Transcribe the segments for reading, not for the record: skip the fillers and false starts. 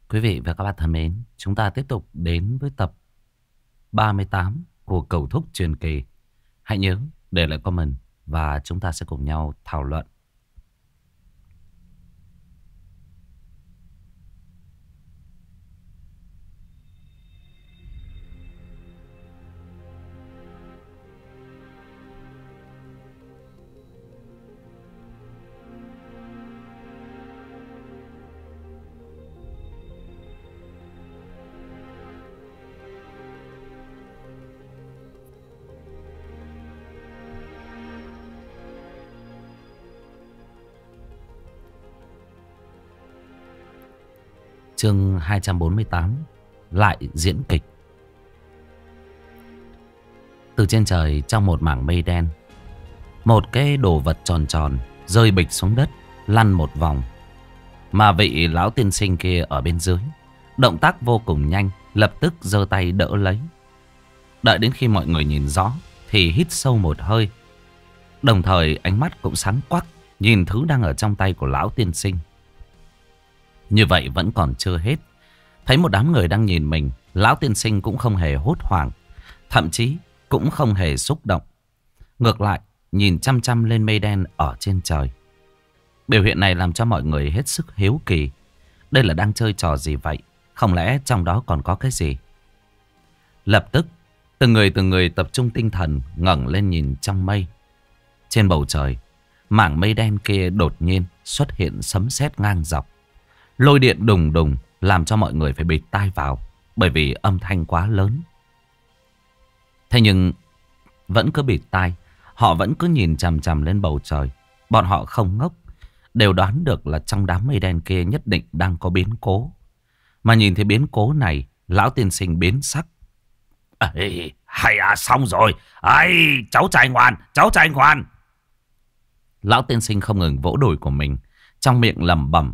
Quý vị và các bạn thân mến, chúng ta tiếp tục đến với tập 38 của Cầu Thúc Truyền Kỳ. Hãy nhớ để lại comment và chúng ta sẽ cùng nhau thảo luận. Chương 248 lại diễn kịch. Từ trên trời trong một mảng mây đen, một cái đồ vật tròn tròn rơi bịch xuống đất, lăn một vòng. Mà vị lão tiên sinh kia ở bên dưới, động tác vô cùng nhanh, lập tức giơ tay đỡ lấy. Đợi đến khi mọi người nhìn rõ thì hít sâu một hơi, đồng thời ánh mắt cũng sáng quắc nhìn thứ đang ở trong tay của lão tiên sinh. Như vậy vẫn còn chưa hết. Thấy một đám người đang nhìn mình, lão tiên sinh cũng không hề hốt hoảng, thậm chí cũng không hề xúc động. Ngược lại, nhìn chăm chăm lên mây đen ở trên trời. Biểu hiện này làm cho mọi người hết sức hiếu kỳ. Đây là đang chơi trò gì vậy? Không lẽ trong đó còn có cái gì? Lập tức, từng người tập trung tinh thần ngẩng lên nhìn trong mây. Trên bầu trời, mảng mây đen kia đột nhiên xuất hiện sấm sét ngang dọc. Lôi điện đùng đùng làm cho mọi người phải bịt tai vào, bởi vì âm thanh quá lớn. Thế nhưng vẫn cứ bịt tai, họ vẫn cứ nhìn chằm chằm lên bầu trời. Bọn họ không ngốc, đều đoán được là trong đám mây đen kia nhất định đang có biến cố. Mà nhìn thấy biến cố này, lão tiên sinh biến sắc. Ê, hay à, xong rồi. Ây, cháu trai ngoan, cháu trai ngoan. Lão tiên sinh không ngừng vỗ đùi của mình, trong miệng lẩm bẩm.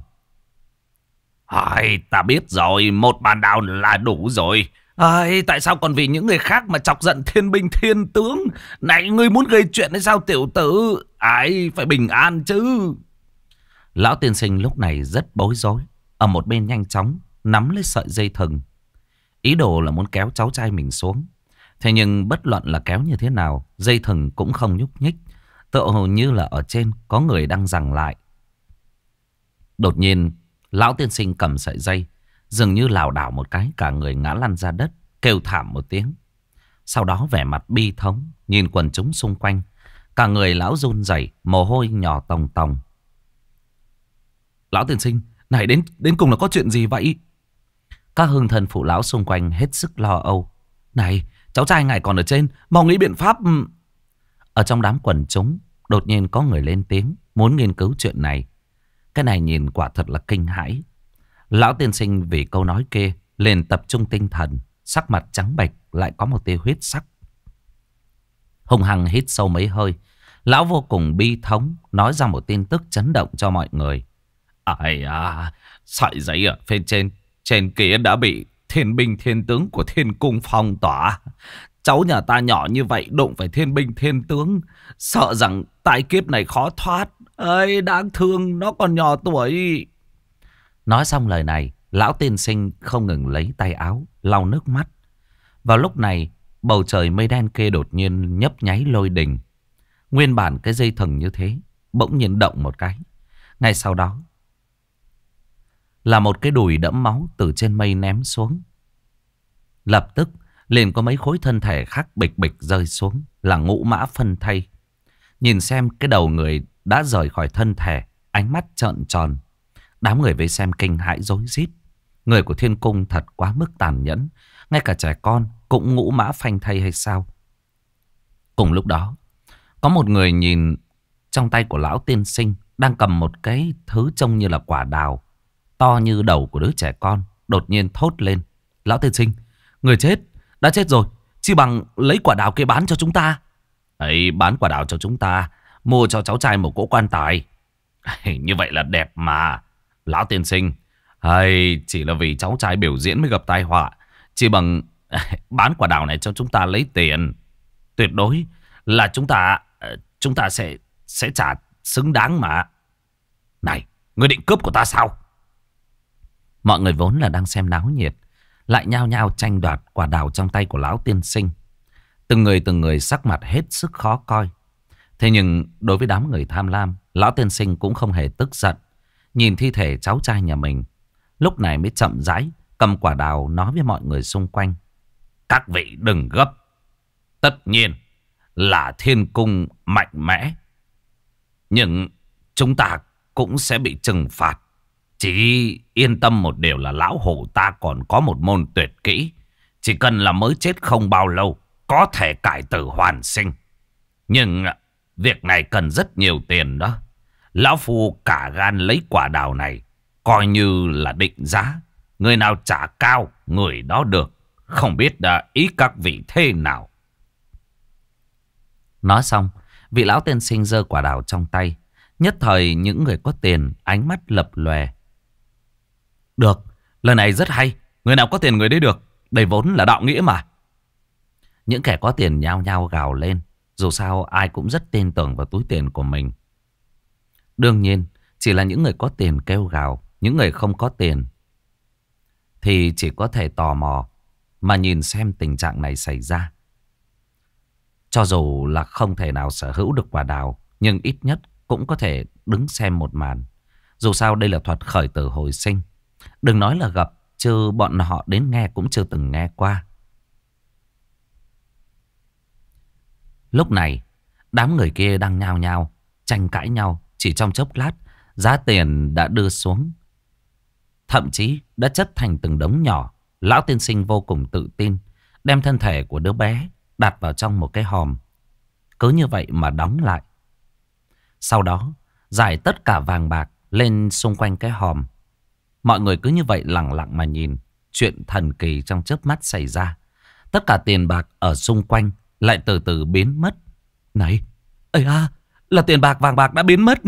Ta biết rồi, một bàn đào là đủ rồi. Tại sao còn vì những người khác mà chọc giận thiên binh thiên tướng? Này, ngươi muốn gây chuyện hay sao tiểu tử? Phải bình an chứ. Lão tiên sinh lúc này rất bối rối. Ở một bên nhanh chóng nắm lấy sợi dây thừng, ý đồ là muốn kéo cháu trai mình xuống. Thế nhưng bất luận là kéo như thế nào, dây thừng cũng không nhúc nhích, tựa hồ như là ở trên có người đang giằng lại. Đột nhiên, lão tiên sinh cầm sợi dây, dường như lảo đảo một cái, cả người ngã lăn ra đất, kêu thảm một tiếng. Sau đó vẻ mặt bi thống, nhìn quần chúng xung quanh. Cả người lão run rẩy, mồ hôi nhỏ tòng tòng. Lão tiên sinh, này đến cùng là có chuyện gì vậy? Các hương thân phụ lão xung quanh hết sức lo âu. Này, cháu trai ngài còn ở trên, mau nghĩ biện pháp. Ở trong đám quần chúng, đột nhiên có người lên tiếng, muốn nghiên cứu chuyện này. Cái này nhìn quả thật là kinh hãi. Lão tiên sinh vì câu nói kia liền tập trung tinh thần, sắc mặt trắng bệch, lại có một tia huyết sắc. Hùng hăng hít sâu mấy hơi, lão vô cùng bi thống nói ra một tin tức chấn động cho mọi người. Sợi dây ở phía trên kia đã bị thiên binh thiên tướng của thiên cung phong tỏa. Cháu nhà ta nhỏ như vậy đụng phải thiên binh thiên tướng, sợ rằng tai kiếp này khó thoát. Đáng thương, nó còn nhỏ tuổi. Nói xong lời này, lão tiên sinh không ngừng lấy tay áo lau nước mắt. Vào lúc này, bầu trời mây đen kia đột nhiên nhấp nháy lôi đình. Nguyên bản cái dây thừng như thế bỗng nhiên động một cái. Ngay sau đó là một cái đùi đẫm máu từ trên mây ném xuống. Lập tức liền có mấy khối thân thể khác bịch bịch rơi xuống, là ngũ mã phân thây. Nhìn xem cái đầu người đã rời khỏi thân thể, ánh mắt trợn tròn. Đám người vây xem kinh hãi rối rít. Người của thiên cung thật quá mức tàn nhẫn, ngay cả trẻ con cũng ngũ mã phanh thây hay sao? Cùng lúc đó, có một người nhìn trong tay của lão tiên sinh đang cầm một cái thứ trông như là quả đào, to như đầu của đứa trẻ con, đột nhiên thốt lên. Lão tiên sinh, người chết, đã chết rồi, chi bằng lấy quả đào kia bán cho chúng ta. Bán quả đào cho chúng ta, mua cho cháu trai một cỗ quan tài. Như vậy là đẹp mà. Lão tiên sinh, chỉ là vì cháu trai biểu diễn mới gặp tai họa. Chỉ bằng bán quả đào này cho chúng ta lấy tiền. Tuyệt đối là chúng ta sẽ trả xứng đáng mà. Này, ngươi định cướp của ta sao? Mọi người vốn là đang xem náo nhiệt, lại nhao nhao tranh đoạt quả đào trong tay của lão tiên sinh. Từng người sắc mặt hết sức khó coi. Thế nhưng đối với đám người tham lam, lão tiên sinh cũng không hề tức giận. Nhìn thi thể cháu trai nhà mình, lúc này mới chậm rãi cầm quả đào nói với mọi người xung quanh. Các vị đừng gấp. Tất nhiên là thiên cung mạnh mẽ, nhưng chúng ta cũng sẽ bị trừng phạt. Chỉ yên tâm một điều là lão hổ ta còn có một môn tuyệt kỹ. Chỉ cần là mới chết không bao lâu, có thể cải tử hoàn sinh. Nhưng việc này cần rất nhiều tiền đó. Lão Phu cả gan lấy quả đào này, coi như là định giá. Người nào trả cao, người đó được. Không biết ý các vị thế nào. Nói xong, vị lão tiên sinh giơ quả đào trong tay. Nhất thời những người có tiền ánh mắt lập lòe. Được, lần này rất hay. Người nào có tiền người đấy được. Đây vốn là đạo nghĩa mà. Những kẻ có tiền nhao nhao gào lên. Dù sao ai cũng rất tin tưởng vào túi tiền của mình. Đương nhiên, chỉ là những người có tiền kêu gào. Những người không có tiền thì chỉ có thể tò mò mà nhìn xem tình trạng này xảy ra. Cho dù là không thể nào sở hữu được quả đào, nhưng ít nhất cũng có thể đứng xem một màn. Dù sao đây là thuật khởi tử hồi sinh. Đừng nói là gặp, chứ bọn họ đến nghe cũng chưa từng nghe qua. Lúc này, đám người kia đang nhao nhao tranh cãi nhau. Chỉ trong chốc lát, giá tiền đã đưa xuống. Thậm chí đã chất thành từng đống nhỏ. Lão tiên sinh vô cùng tự tin, đem thân thể của đứa bé đặt vào trong một cái hòm. Cứ như vậy mà đóng lại. Sau đó, giải tất cả vàng bạc lên xung quanh cái hòm. Mọi người cứ như vậy lặng lặng mà nhìn chuyện thần kỳ trong chớp mắt xảy ra. Tất cả tiền bạc ở xung quanh lại từ từ biến mất. Này, ây à, là tiền bạc vàng bạc đã biến mất.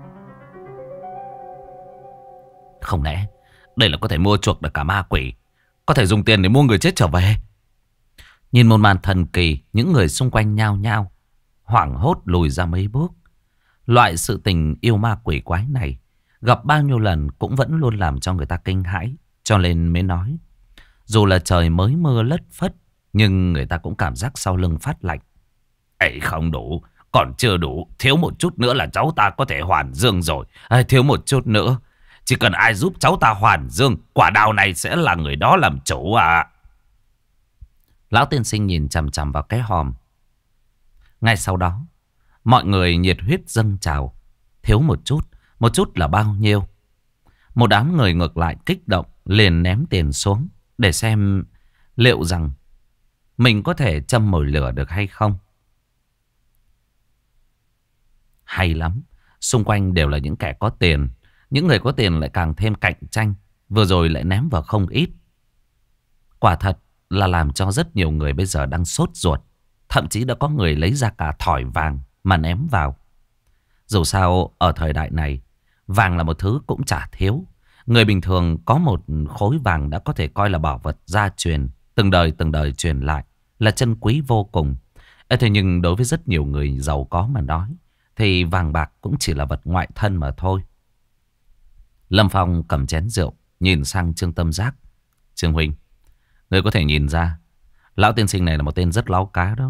Không lẽ đây là có thể mua chuộc được cả ma quỷ, có thể dùng tiền để mua người chết trở về? Nhìn một màn thần kỳ, những người xung quanh nhao nhao hoảng hốt lùi ra mấy bước. Loại sự tình yêu ma quỷ quái này gặp bao nhiêu lần cũng vẫn luôn làm cho người ta kinh hãi. Cho nên mới nói, dù là trời mới mưa lất phất, nhưng người ta cũng cảm giác sau lưng phát lạnh. Ấy không đủ, còn chưa đủ. Thiếu một chút nữa là cháu ta có thể hoàn dương rồi. Thiếu một chút nữa, chỉ cần ai giúp cháu ta hoàn dương, quả đào này sẽ là người đó làm chủ à. Lão tiên sinh nhìn chằm chằm vào cái hòm. Ngay sau đó, mọi người nhiệt huyết dâng trào. Thiếu một chút là bao nhiêu? Một đám người ngược lại kích động, liền ném tiền xuống để xem liệu rằng mình có thể châm mồi lửa được hay không. Hay lắm, xung quanh đều là những kẻ có tiền. Những người có tiền lại càng thêm cạnh tranh. Vừa rồi lại ném vào không ít. Quả thật là làm cho rất nhiều người bây giờ đang sốt ruột. Thậm chí đã có người lấy ra cả thỏi vàng mà ném vào. Dù sao ở thời đại này, vàng là một thứ cũng chả thiếu. Người bình thường có một khối vàng đã có thể coi là bảo vật gia truyền. Từng đời truyền lại, là chân quý vô cùng. Thế nhưng đối với rất nhiều người giàu có mà nói, thì vàng bạc cũng chỉ là vật ngoại thân mà thôi. Lâm Phong cầm chén rượu, nhìn sang Trương Tâm Giác. Trương huynh, ngươi có thể nhìn ra lão tiên sinh này là một tên rất láu cá đó.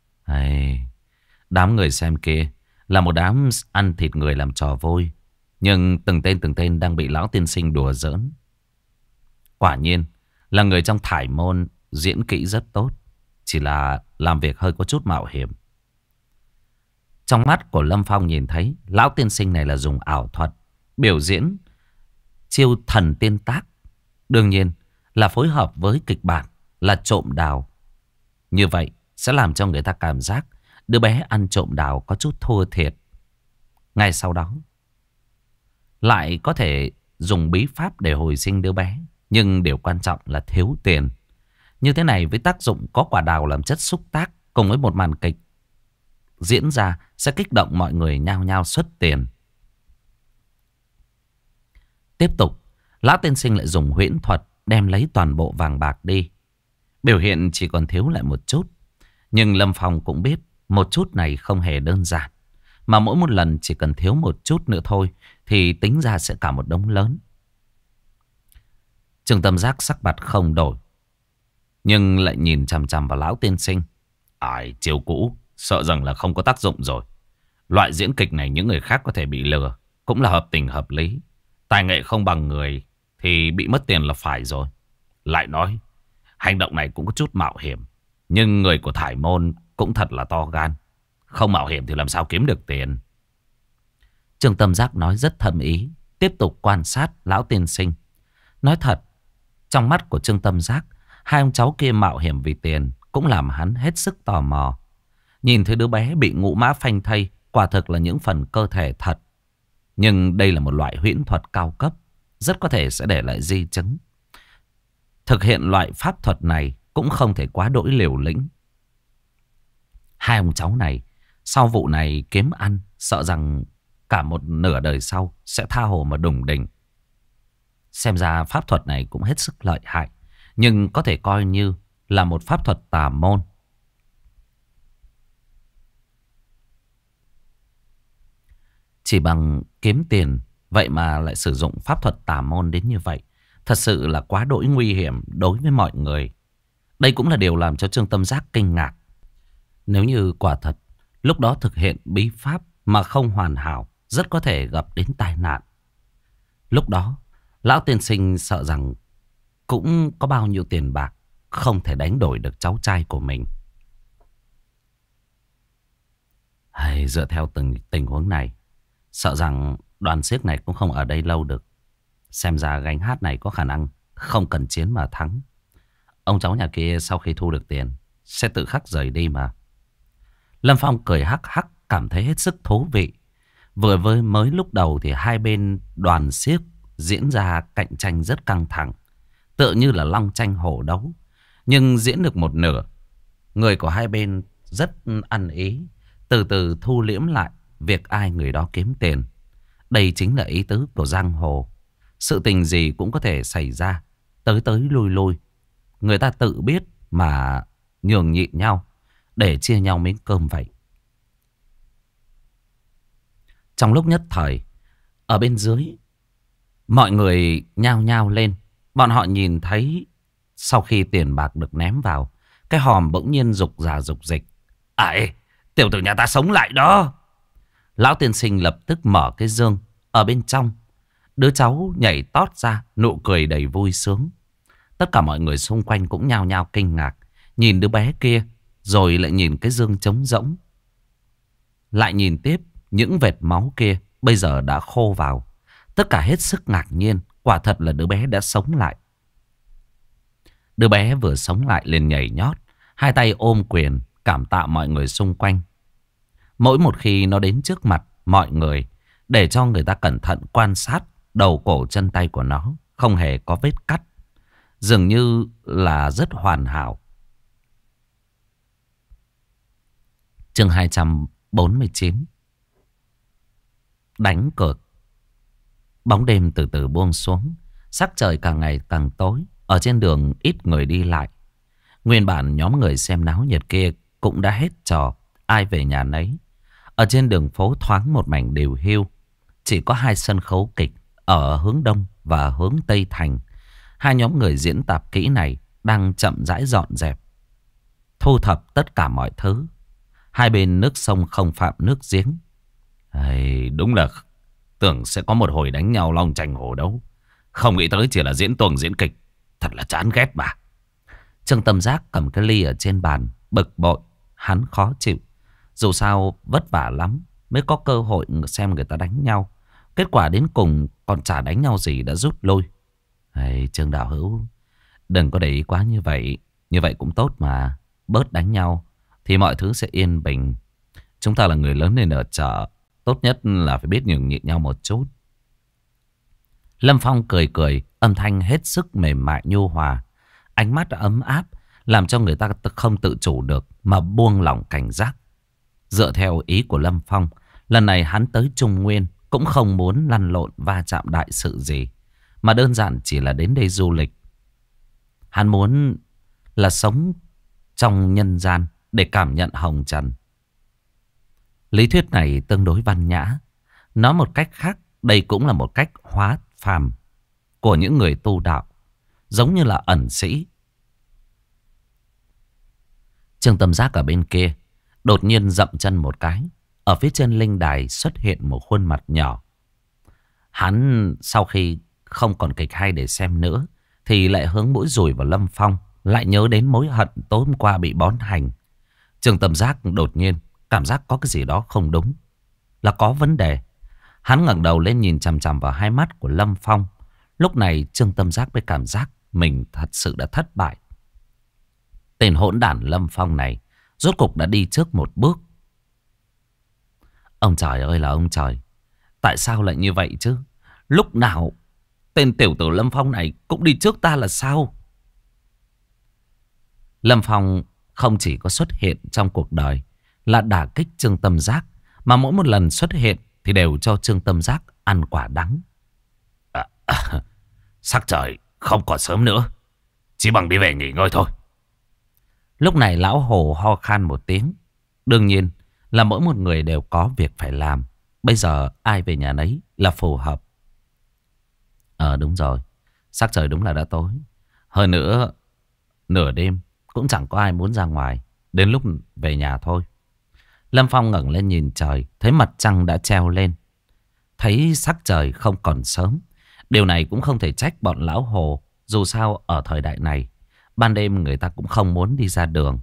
Đám người xem kia là một đám ăn thịt người làm trò vui. Nhưng từng tên đang bị lão tiên sinh đùa giỡn. Quả nhiên là người trong thải môn diễn kỹ rất tốt. Chỉ là làm việc hơi có chút mạo hiểm. Trong mắt của Lâm Phong nhìn thấy lão tiên sinh này là dùng ảo thuật biểu diễn chiêu thần tiên tác. Đương nhiên là phối hợp với kịch bản là trộm đào. Như vậy sẽ làm cho người ta cảm giác đứa bé ăn trộm đào có chút thua thiệt. Ngay sau đó lại có thể dùng bí pháp để hồi sinh đứa bé. Nhưng điều quan trọng là thiếu tiền. Như thế này với tác dụng có quả đào làm chất xúc tác, cùng với một màn kịch diễn ra sẽ kích động mọi người nhao nhao xuất tiền. Tiếp tục, lão tiên sinh lại dùng huyễn thuật đem lấy toàn bộ vàng bạc đi. Biểu hiện chỉ còn thiếu lại một chút. Nhưng Lâm Phong cũng biết một chút này không hề đơn giản. Mà mỗi một lần chỉ cần thiếu một chút nữa thôi thì tính ra sẽ cả một đống lớn. Trương Tâm Giác sắc mặt không đổi, nhưng lại nhìn chằm chằm vào lão tiên sinh. Ai, chiêu cũ sợ rằng là không có tác dụng rồi. Loại diễn kịch này những người khác có thể bị lừa cũng là hợp tình hợp lý. Tài nghệ không bằng người thì bị mất tiền là phải rồi. Lại nói, hành động này cũng có chút mạo hiểm, nhưng người của thải môn cũng thật là to gan. Không mạo hiểm thì làm sao kiếm được tiền. Trương Tâm Giác nói rất thâm ý, tiếp tục quan sát lão tiên sinh. Nói thật, trong mắt của Trương Tâm Giác, hai ông cháu kia mạo hiểm vì tiền cũng làm hắn hết sức tò mò. Nhìn thấy đứa bé bị ngũ mã phanh thây, quả thực là những phần cơ thể thật. Nhưng đây là một loại huyễn thuật cao cấp, rất có thể sẽ để lại di chứng. Thực hiện loại pháp thuật này cũng không thể quá đỗi liều lĩnh. Hai ông cháu này sau vụ này kiếm ăn, sợ rằng cả một nửa đời sau sẽ tha hồ mà đùng đỉnh. Xem ra pháp thuật này cũng hết sức lợi hại, nhưng có thể coi như là một pháp thuật tà môn. Chỉ bằng kiếm tiền, vậy mà lại sử dụng pháp thuật tà môn đến như vậy, thật sự là quá đỗi nguy hiểm đối với mọi người. Đây cũng là điều làm cho Trương Tâm Giác kinh ngạc. Nếu như quả thật lúc đó thực hiện bí pháp mà không hoàn hảo, rất có thể gặp đến tai nạn. Lúc đó lão tiên sinh sợ rằng cũng có bao nhiêu tiền bạc không thể đánh đổi được cháu trai của mình. Hay, dựa theo từng tình huống này, sợ rằng đoàn xiếc này cũng không ở đây lâu được. Xem ra gánh hát này có khả năng không cần chiến mà thắng. Ông cháu nhà kia sau khi thu được tiền sẽ tự khắc rời đi mà. Lâm Phong cười hắc hắc, cảm thấy hết sức thú vị. Vừa mới lúc đầu thì hai bên đoàn xiếc diễn ra cạnh tranh rất căng thẳng, tựa như là long tranh hổ đấu. Nhưng diễn được một nửa, người của hai bên rất ăn ý, từ từ thu liễm lại việc ai người đó kiếm tiền. Đây chính là ý tứ của giang hồ. Sự tình gì cũng có thể xảy ra, tới tới lui lui. Người ta tự biết mà nhường nhịn nhau để chia nhau miếng cơm vậy. Trong lúc nhất thời, ở bên dưới, mọi người nhao nhao lên. Bọn họ nhìn thấy sau khi tiền bạc được ném vào, cái hòm bỗng nhiên rục rà rục dịch. Ê, tiểu tử nhà ta sống lại đó. Lão tiên sinh lập tức mở cái dương. Ở bên trong, đứa cháu nhảy tót ra, nụ cười đầy vui sướng. Tất cả mọi người xung quanh cũng nhao nhao kinh ngạc, nhìn đứa bé kia, rồi lại nhìn cái dương trống rỗng. Lại nhìn tiếp, những vệt máu kia bây giờ đã khô vào. Tất cả hết sức ngạc nhiên, quả thật là đứa bé đã sống lại. Đứa bé vừa sống lại liền nhảy nhót, hai tay ôm quyền, cảm tạ mọi người xung quanh. Mỗi một khi nó đến trước mặt mọi người, để cho người ta cẩn thận quan sát đầu cổ chân tay của nó, không hề có vết cắt, dường như là rất hoàn hảo. Chương 249. Đánh cược. Bóng đêm từ từ buông xuống, sắc trời càng ngày càng tối. Ở trên đường ít người đi lại. Nguyên bản nhóm người xem náo nhiệt kia cũng đã hết trò, ai về nhà nấy. Ở trên đường phố thoáng một mảnh điều hiu. Chỉ có hai sân khấu kịch ở hướng đông và hướng tây thành. Hai nhóm người diễn tạp kỹ này đang chậm rãi dọn dẹp, thu thập tất cả mọi thứ. Hai bên nước sông không phạm nước giếng. Đúng là tưởng sẽ có một hồi đánh nhau long tranh hổ đấu, không nghĩ tới chỉ là diễn tuồng diễn kịch. Thật là chán ghét mà. Trương Tâm Giác cầm cái ly ở trên bàn, bực bội. Hắn khó chịu. Dù sao vất vả lắm mới có cơ hội xem người ta đánh nhau. Kết quả đến cùng còn chả đánh nhau gì đã rút lui. Trương đạo hữu, đừng có để ý quá như vậy. Như vậy cũng tốt mà. Bớt đánh nhau thì mọi thứ sẽ yên bình. Chúng ta là người lớn nên ở chợ, tốt nhất là phải biết nhường nhịn nhau một chút. Lâm Phong cười cười, âm thanh hết sức mềm mại nhu hòa. Ánh mắt ấm áp, làm cho người ta không tự chủ được mà buông lỏng cảnh giác. Dựa theo ý của Lâm Phong, lần này hắn tới Trung Nguyên cũng không muốn lăn lộn va chạm đại sự gì, mà đơn giản chỉ là đến đây du lịch. Hắn muốn là sống trong nhân gian để cảm nhận hồng trần. Lý thuyết này tương đối văn nhã. Nói một cách khác, đây cũng là một cách hóa phàm của những người tu đạo. giống như là ẩn sĩ. Trương Tâm Giác ở bên kia đột nhiên dậm chân một cái. Ở phía trên linh đài xuất hiện một khuôn mặt nhỏ. Hắn sau khi không còn kịch hay để xem nữa thì lại hướng mũi dùi vào Lâm Phong. Lại nhớ đến mối hận tối hôm qua bị bón hành. Trương Tâm Giác đột nhiên cảm giác có cái gì đó không đúng, là có vấn đề. Hắn ngẩng đầu lên nhìn chằm chằm vào hai mắt của Lâm Phong. Lúc này Trương Tâm Giác mới cảm giác mình thật sự đã thất bại. Tên hỗn đản Lâm Phong này rốt cục đã đi trước một bước. Ông trời ơi là ông trời, tại sao lại như vậy chứ? Lúc nào tên tiểu tử Lâm Phong này cũng đi trước ta là sao? Lâm Phong không chỉ có xuất hiện trong cuộc đời là đả kích Trương Tâm Giác, mà mỗi một lần xuất hiện thì đều cho Trương Tâm Giác ăn quả đắng. Sắc trời không còn sớm nữa, chỉ bằng đi về nghỉ ngơi thôi. Lúc này lão Hồ ho khan một tiếng. Đương nhiên là mỗi một người đều có việc phải làm. Bây giờ ai về nhà nấy là phù hợp. Đúng rồi, sắc trời đúng là đã tối. Hơn nữa nửa đêm cũng chẳng có ai muốn ra ngoài. Đến lúc về nhà thôi. Lâm Phong ngẩng lên nhìn trời, thấy mặt trăng đã treo lên, thấy sắc trời không còn sớm. Điều này cũng không thể trách bọn lão Hồ. Dù sao ở thời đại này, ban đêm người ta cũng không muốn đi ra đường.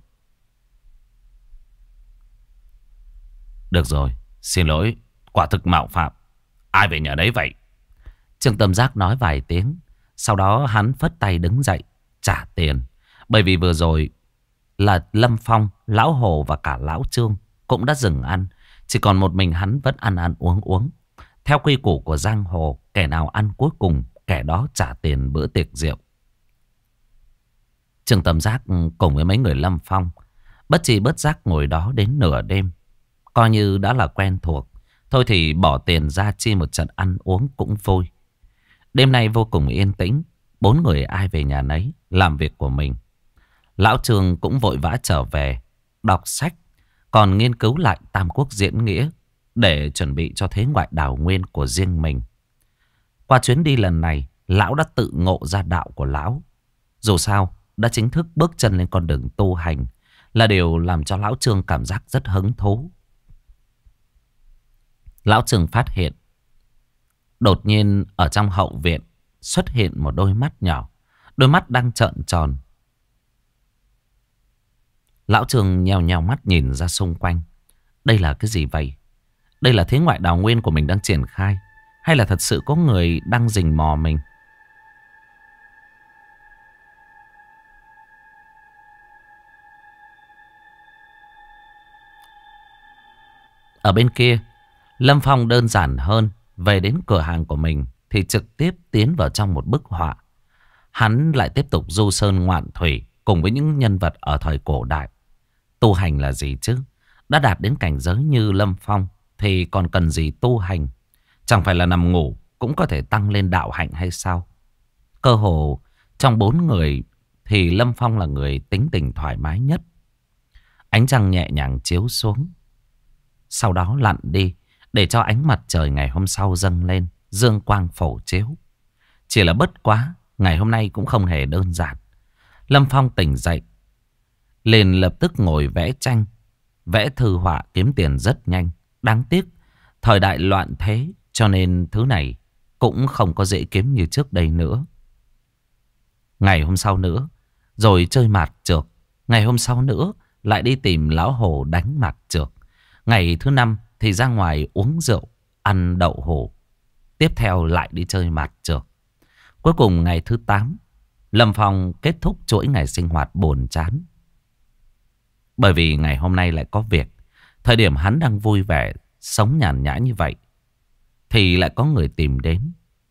Được rồi, xin lỗi, quả thực mạo phạm. Ai về nhà đấy vậy? Trương Tâm Giác nói vài tiếng. Sau đó hắn phất tay đứng dậy trả tiền. Bởi vì vừa rồi là Lâm Phong, lão Hồ và cả lão Trương cũng đã dừng ăn. Chỉ còn một mình hắn vẫn ăn ăn uống uống. Theo quy củ của giang hồ, kẻ nào ăn cuối cùng kẻ đó trả tiền bữa tiệc rượu. Trương Tâm Giác cùng với mấy người Lâm Phong bất tri bất giác ngồi đó đến nửa đêm. Coi như đã là quen thuộc. Thôi thì bỏ tiền ra chi một trận ăn uống cũng vui. Đêm nay vô cùng yên tĩnh. Bốn người ai về nhà nấy làm việc của mình. Lão Trương cũng vội vã trở về đọc sách, còn nghiên cứu lại Tam Quốc diễn nghĩa để chuẩn bị cho thế ngoại đảo nguyên của riêng mình. Qua chuyến đi lần này, lão đã tự ngộ ra đạo của lão. Dù sao đã chính thức bước chân lên con đường tu hành, là điều làm cho lão Trương cảm giác rất hứng thú. Lão Trương phát hiện đột nhiên ở trong hậu viện xuất hiện một đôi mắt nhỏ. Đôi mắt đang trợn tròn. Lão Trương nheo nheo mắt nhìn ra xung quanh. Đây là cái gì vậy? Đây là thế ngoại đào nguyên của mình đang triển khai, hay là thật sự có người đang rình mò mình? Ở bên kia, Lâm Phong đơn giản hơn. Về đến cửa hàng của mình thì trực tiếp tiến vào trong một bức họa. Hắn lại tiếp tục du sơn ngoạn thủy cùng với những nhân vật ở thời cổ đại. Tu hành là gì chứ? Đã đạt đến cảnh giới như Lâm Phong thì còn cần gì tu hành? Chẳng phải là nằm ngủ cũng có thể tăng lên đạo hạnh hay sao? Cơ hồ trong bốn người thì Lâm Phong là người tính tình thoải mái nhất. Ánh trăng nhẹ nhàng chiếu xuống, sau đó lặn đi, để cho ánh mặt trời ngày hôm sau dâng lên, dương quang phổ chiếu. Chỉ là bất quá, ngày hôm nay cũng không hề đơn giản. Lâm Phong tỉnh dậy, liền lập tức ngồi vẽ tranh, vẽ thư họa kiếm tiền rất nhanh. Đáng tiếc, thời đại loạn thế, cho nên thứ này cũng không có dễ kiếm như trước đây nữa. Ngày hôm sau nữa, rồi chơi mạt trược. Ngày hôm sau nữa, lại đi tìm lão Hồ đánh mạt trược. Ngày thứ 5 thì ra ngoài uống rượu, ăn đậu hũ. Tiếp theo lại đi chơi mạt trược. Cuối cùng ngày thứ 8, Lâm Phong kết thúc chuỗi ngày sinh hoạt buồn chán. Bởi vì ngày hôm nay lại có việc. Thời điểm hắn đang vui vẻ, sống nhàn nhã như vậy, thì lại có người tìm đến.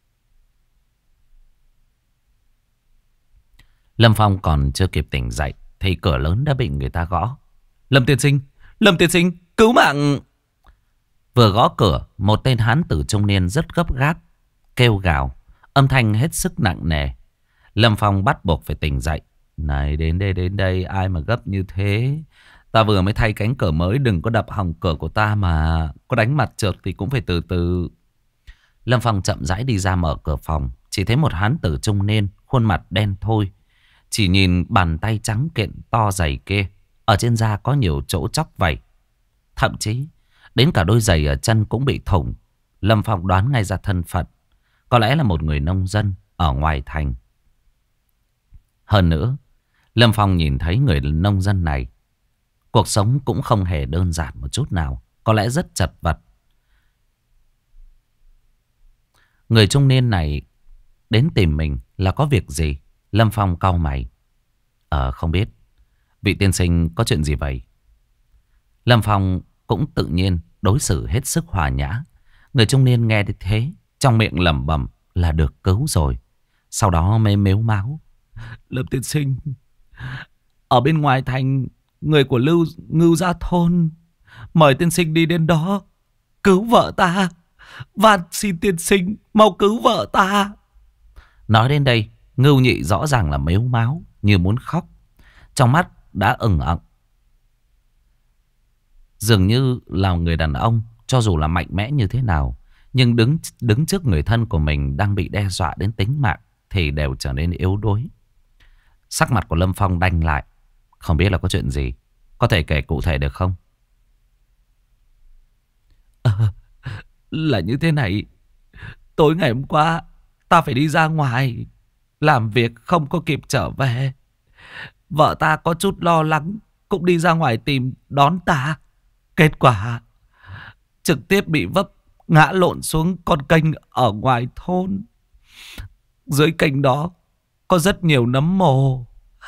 Lâm Phong còn chưa kịp tỉnh dậy thì cửa lớn đã bị người ta gõ. Lâm tiên sinh, cứu mạng! Vừa gõ cửa, một tên hán tử trung niên rất gấp gáp kêu gào, âm thanh hết sức nặng nề. Lâm Phong bắt buộc phải tỉnh dậy. Này, đến đây, ai mà gấp như thế? Ta vừa mới thay cánh cửa mới, đừng có đập hỏng cửa của ta mà. Có đánh mặt trượt thì cũng phải từ từ. Lâm Phong chậm rãi đi ra mở cửa phòng. chỉ thấy một hán tử trung niên, khuôn mặt đen thui. Chỉ nhìn bàn tay trắng kiện to dày kia, ở trên da có nhiều chỗ chóc vảy. Thậm chí đến cả đôi giày ở chân cũng bị thủng. Lâm Phong đoán ngay ra thân phận, có lẽ là một người nông dân ở ngoài thành. Hơn nữa, Lâm Phong nhìn thấy người nông dân này, cuộc sống cũng không hề đơn giản một chút nào, có lẽ rất chật vật. Người trung niên này đến tìm mình là có việc gì? Lâm Phong cau mày. Không biết. Vị tiên sinh có chuyện gì vậy? Lâm Phong cũng tự nhiên đối xử hết sức hòa nhã. Người trung niên nghe thế, trong miệng lẩm bẩm là được cứu rồi. Sau đó mới mếu máo. Lâm tiên sinh, ở bên ngoài thành, người của Ngưu Gia Thôn mời tiên sinh đi đến đó cứu vợ ta. Van xin tiên sinh mau cứu vợ ta. Nói đến đây, Ngưu Nhị rõ ràng là mếu máo như muốn khóc. Trong mắt đã ửng ẩn. Dường như là người đàn ông, cho dù là mạnh mẽ như thế nào, nhưng đứng trước người thân của mình đang bị đe dọa đến tính mạng thì đều trở nên yếu đuối. Sắc mặt của Lâm Phong đanh lại. Không biết là có chuyện gì, có thể kể cụ thể được không? Là như thế này. Tối ngày hôm qua ta phải đi ra ngoài làm việc, không có kịp trở về. Vợ ta có chút lo lắng, cũng đi ra ngoài tìm đón ta. Kết quả trực tiếp bị vấp ngã lộn xuống con kênh ở ngoài thôn. Dưới kênh đó có rất nhiều nấm mồ.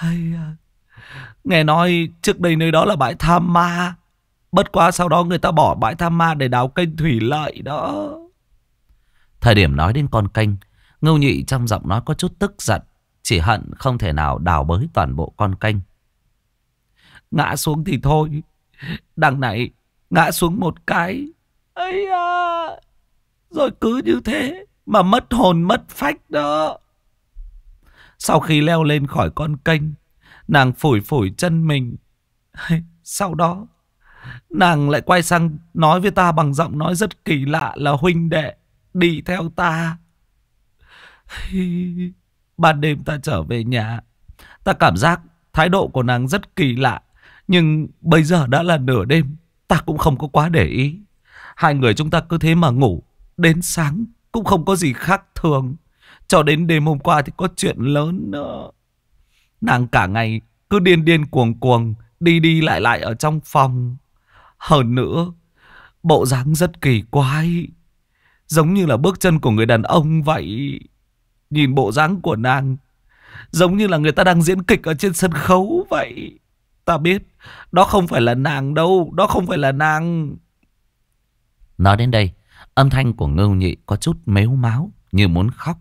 Nghe nói trước đây nơi đó là bãi tha ma. Bất quá sau đó người ta bỏ bãi tha ma để đào kênh thủy lợi đó. Thời điểm nói đến con kênh, Ngưu Nhị trong giọng nói có chút tức giận, chỉ hận không thể nào đào bới toàn bộ con kênh. Ngã xuống thì thôi, đằng này ngã xuống một cái, rồi cứ như thế mà mất hồn mất phách đó. Sau khi leo lên khỏi con kênh, nàng phủi phủi chân mình. Sau đó nàng lại quay sang nói với ta bằng giọng nói rất kỳ lạ là huynh đệ, đi theo ta. Ban đêm ta trở về nhà, ta cảm giác thái độ của nàng rất kỳ lạ. Nhưng bây giờ đã là nửa đêm, ta cũng không có quá để ý. Hai người chúng ta cứ thế mà ngủ, đến sáng cũng không có gì khác thường. Cho đến đêm hôm qua thì có chuyện lớn nữa. Nàng cả ngày cứ điên điên cuồng cuồng, đi đi lại lại ở trong phòng. Hơn nữa, bộ dáng rất kỳ quái, giống như là bước chân của người đàn ông vậy. Nhìn bộ dáng của nàng giống như là người ta đang diễn kịch ở trên sân khấu vậy. Ta biết đó không phải là nàng đâu, đó không phải là nàng. Nói đến đây, âm thanh của Ngưu Nhị có chút mếu máo như muốn khóc.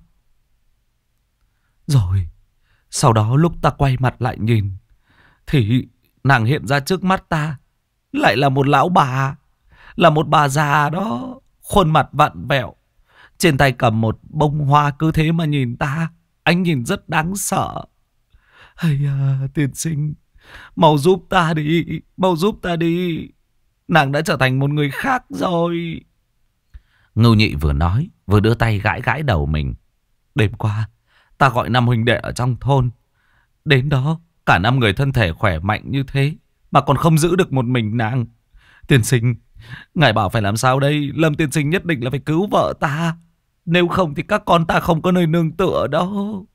Rồi sau đó lúc ta quay mặt lại nhìn thì nàng hiện ra trước mắt ta lại là một lão bà, là một bà già đó, khuôn mặt vặn vẹo, trên tay cầm một bông hoa, cứ thế mà nhìn ta. Ánh nhìn rất đáng sợ. Tiên sinh, mau giúp ta đi, mau giúp ta đi. Nàng đã trở thành một người khác rồi. Ngưu Nhị vừa nói vừa đưa tay gãi gãi đầu mình. Đêm qua ta gọi 5 huynh đệ ở trong thôn đến đó, cả 5 người thân thể khỏe mạnh như thế mà còn không giữ được một mình nàng. Tiên sinh, ngài bảo phải làm sao đây? Lâm tiên sinh nhất định là phải cứu vợ ta, nếu không thì các con ta không có nơi nương tựa đâu.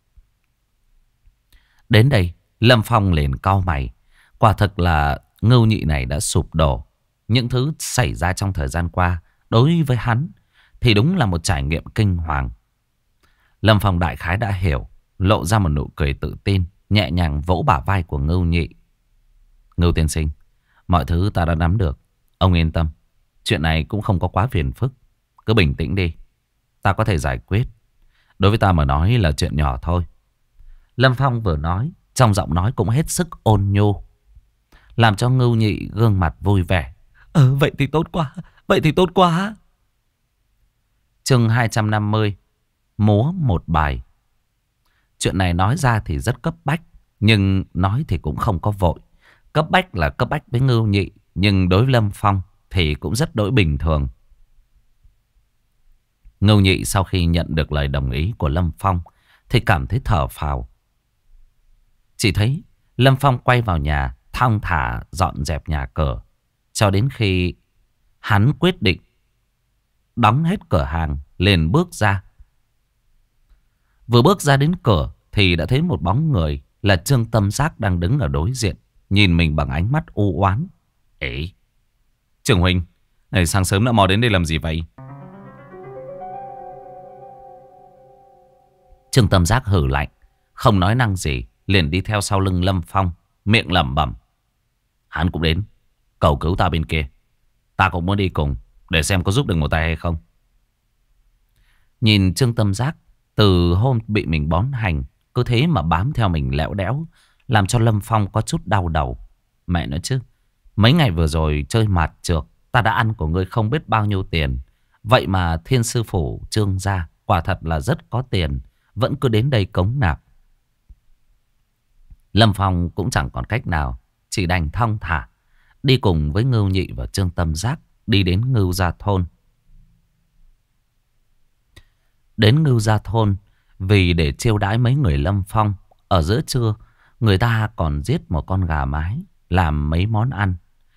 Đến đây, Lâm Phong liền cau mày. Quả thực là Ngưu Nhị này đã sụp đổ. Những thứ xảy ra trong thời gian qua đối với hắn thì đúng là một trải nghiệm kinh hoàng. Lâm Phong đại khái đã hiểu, lộ ra một nụ cười tự tin, nhẹ nhàng vỗ bả vai của Ngưu Nhị. Ngưu tiên sinh, mọi thứ ta đã nắm được. Ông yên tâm, chuyện này cũng không có quá phiền phức. Cứ bình tĩnh đi, ta có thể giải quyết. Đối với ta mà nói là chuyện nhỏ thôi. Lâm Phong vừa nói, trong giọng nói cũng hết sức ôn nhu, làm cho Ngưu Nhị gương mặt vui vẻ. Vậy thì tốt quá, vậy thì tốt quá. Chương 250, múa một bài. Chuyện này nói ra thì rất cấp bách, nhưng nói thì cũng không có vội. Cấp bách là cấp bách với Ngưu Nhị, nhưng đối với Lâm Phong thì cũng rất đối bình thường. Ngưu Nhị sau khi nhận được lời đồng ý của Lâm Phong thì cảm thấy thở phào. Chỉ thấy Lâm Phong quay vào nhà, thong thả dọn dẹp nhà cửa, cho đến khi hắn quyết định đóng hết cửa hàng, liền bước ra. Vừa bước ra đến cửa thì đã thấy một bóng người là Trương Tâm Giác đang đứng ở đối diện, nhìn mình bằng ánh mắt u oán. Ê, Trường huynh, này sáng sớm đã mò đến đây làm gì vậy? Trương Tâm Giác hử lạnh, không nói năng gì, liền đi theo sau lưng Lâm Phong, miệng lẩm bẩm. Hắn cũng đến, cầu cứu ta bên kia. Ta cũng muốn đi cùng, để xem có giúp được một tay hay không. Nhìn Trương Tâm Giác từ hôm bị mình bón hành, cứ thế mà bám theo mình lẽo đẽo, làm cho Lâm Phong có chút đau đầu. Mẹ nói chứ, mấy ngày vừa rồi chơi mạt trược, ta đã ăn của ngươi không biết bao nhiêu tiền. Vậy mà Thiên Sư Phủ Trương gia quả thật là rất có tiền, vẫn cứ đến đây cống nạp. Lâm Phong cũng chẳng còn cách nào, chỉ đành thong thả đi cùng với Ngưu Nhị và Trương Tâm Giác đi đến Ngưu Gia Thôn. Đến Ngưu Gia Thôn vì để chiêu đãi mấy người Lâm Phong, ở giữa trưa người ta còn giết một con gà mái làm mấy món ăn.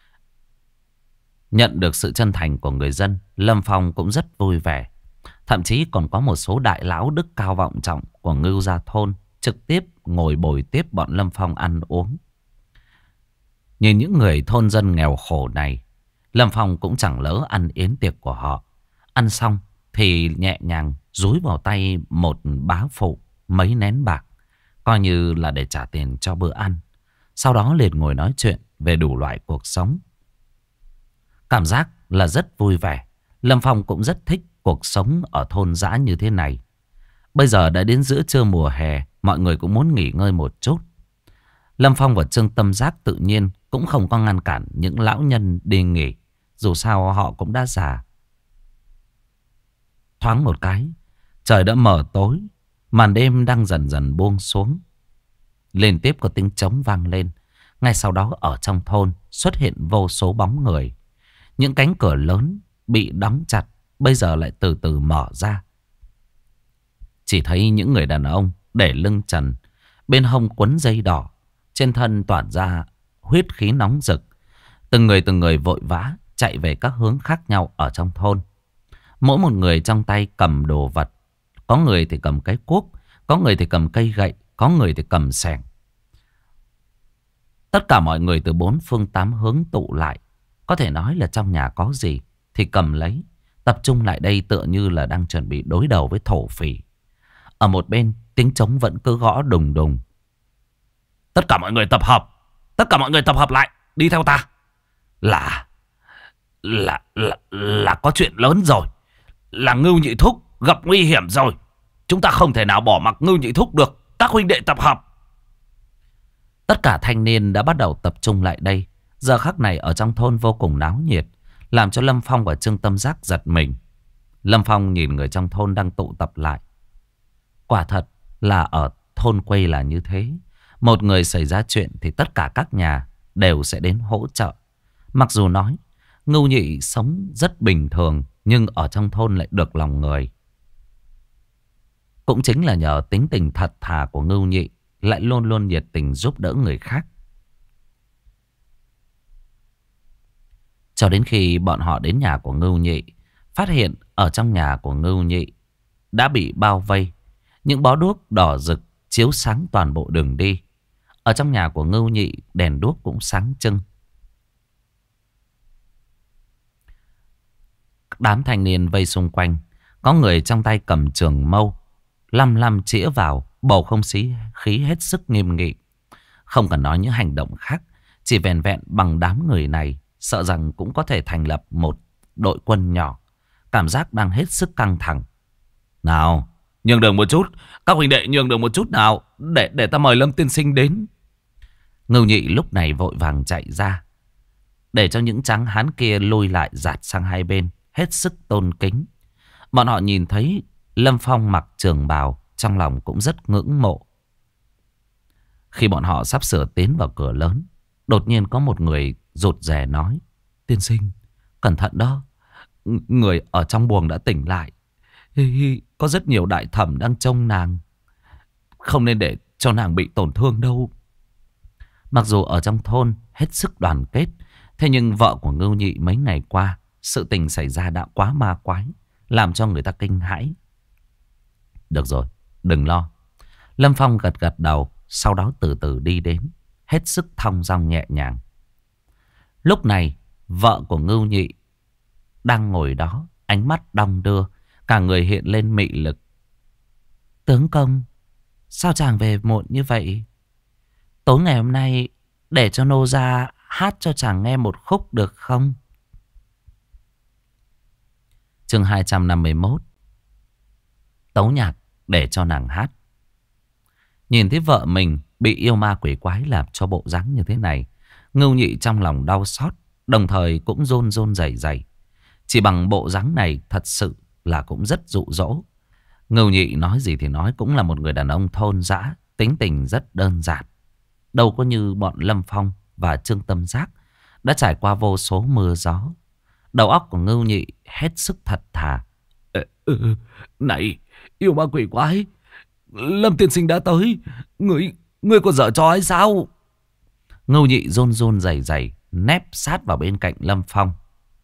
Nhận được sự chân thành của người dân, Lâm Phong cũng rất vui vẻ. Thậm chí còn có một số đại lão đức cao vọng trọng của Ngưu Gia Thôn trực tiếp ngồi bồi tiếp bọn Lâm Phong ăn uống. Nhìn những người thôn dân nghèo khổ này, Lâm Phong cũng chẳng lỡ ăn yến tiệc của họ. Ăn xong thì nhẹ nhàng dúi vào tay một bá phụ mấy nén bạc, coi như là để trả tiền cho bữa ăn. Sau đó liền ngồi nói chuyện về đủ loại cuộc sống. Cảm giác là rất vui vẻ. Lâm Phong cũng rất thích cuộc sống ở thôn dã như thế này. Bây giờ đã đến giữa trưa mùa hè, mọi người cũng muốn nghỉ ngơi một chút. Lâm Phong và Trương Tâm Giác tự nhiên cũng không có ngăn cản những lão nhân đi nghỉ. Dù sao họ cũng đã già. Thoáng một cái, trời đã mờ tối, màn đêm đang dần dần buông xuống. Liên tiếp có tiếng trống vang lên. Ngay sau đó ở trong thôn xuất hiện vô số bóng người. Những cánh cửa lớn bị đóng chặt bây giờ lại từ từ mở ra. Chỉ thấy những người đàn ông để lưng trần, bên hông quấn dây đỏ, trên thân tỏa ra huyết khí nóng rực. Từng người vội vã chạy về các hướng khác nhau ở trong thôn. Mỗi một người trong tay cầm đồ vật. Có người thì cầm cái cuốc, có người thì cầm cây gậy, có người thì cầm xẻng. Tất cả mọi người từ bốn phương tám hướng tụ lại. Có thể nói là trong nhà có gì thì cầm lấy, tập trung lại đây tựa như là đang chuẩn bị đối đầu với thổ phỉ. Ở một bên tiếng trống vẫn cứ gõ đùng đùng. Tất cả mọi người tập hợp, tất cả mọi người tập hợp lại, đi theo ta. Là có chuyện lớn rồi. Là Ngưu Nhị Thúc gặp nguy hiểm rồi. Chúng ta không thể nào bỏ mặc Ngưu Nhị Thúc được. Các huynh đệ tập hợp. Tất cả thanh niên đã bắt đầu tập trung lại đây. Giờ khắc này ở trong thôn vô cùng náo nhiệt, làm cho Lâm Phong và Trương Tâm Giác giật mình. Lâm Phong nhìn người trong thôn đang tụ tập lại. Quả thật là ở thôn quê là như thế. Một người xảy ra chuyện thì tất cả các nhà đều sẽ đến hỗ trợ. Mặc dù nói Ngưu Nhị sống rất bình thường, nhưng ở trong thôn lại được lòng người. Cũng chính là nhờ tính tình thật thà của Ngưu Nhị, lại luôn luôn nhiệt tình giúp đỡ người khác. Cho đến khi bọn họ đến nhà của Ngưu Nhị, phát hiện ở trong nhà của Ngưu Nhị đã bị bao vây. Những bó đuốc đỏ rực chiếu sáng toàn bộ đường đi. Ở trong nhà của Ngưu Nhị, đèn đuốc cũng sáng trưng. Đám thanh niên vây xung quanh. Có người trong tay cầm trường mâu, lăm chĩa vào. Bầu không khí hết sức nghiêm nghị. Không cần nói những hành động khác, chỉ vẹn vẹn bằng đám người này, sợ rằng cũng có thể thành lập một đội quân nhỏ. Cảm giác đang hết sức căng thẳng. Nào, nhường đường một chút. Các huynh đệ nhường đường một chút nào, để ta mời Lâm tiên sinh đến. Ngưu Nhị lúc này vội vàng chạy ra, để cho những tráng hán kia lùi lại dạt sang hai bên, hết sức tôn kính. Bọn họ nhìn thấy Lâm Phong mặc trường bào, trong lòng cũng rất ngưỡng mộ. Khi bọn họ sắp sửa tiến vào cửa lớn, đột nhiên có một người rụt rè nói: Tiên sinh, cẩn thận đó, người ở trong buồng đã tỉnh lại. Có rất nhiều đại thẩm đang trông nàng. Không nên để cho nàng bị tổn thương đâu. Mặc dù ở trong thôn hết sức đoàn kết, thế nhưng vợ của Ngưu Nhị mấy ngày qua, sự tình xảy ra đã quá ma quái, làm cho người ta kinh hãi. Được rồi, đừng lo. Lâm Phong gật gật đầu, sau đó từ từ đi đến, hết sức thong dong nhẹ nhàng. Lúc này, vợ của Ngưu Nhị đang ngồi đó, ánh mắt đong đưa, cả người hiện lên mị lực. Tướng công, sao chàng về muộn như vậy? Tối ngày hôm nay để cho nô gia hát cho chàng nghe một khúc được không? Chương 251. Tấu nhạc để cho nàng hát. Nhìn thấy vợ mình bị yêu ma quỷ quái làm cho bộ dáng như thế này, Ngưu Nhị trong lòng đau xót, đồng thời cũng run run rẩy rẩy. Chỉ bằng bộ dáng này thật sự là cũng rất dụ dỗ. Ngưu Nhị nói gì thì nói, cũng là một người đàn ông thôn dã, tính tình rất đơn giản. Đâu có như bọn Lâm Phong và Trương Tâm Giác đã trải qua vô số mưa gió. Đầu óc của Ngưu Nhị hết sức thật thà. Này, yêu ma quỷ quái, Lâm tiên sinh đã tới. Ngươi còn dở trò hay sao? Ngưu Nhị run run rẩy rẩy nép sát vào bên cạnh Lâm Phong.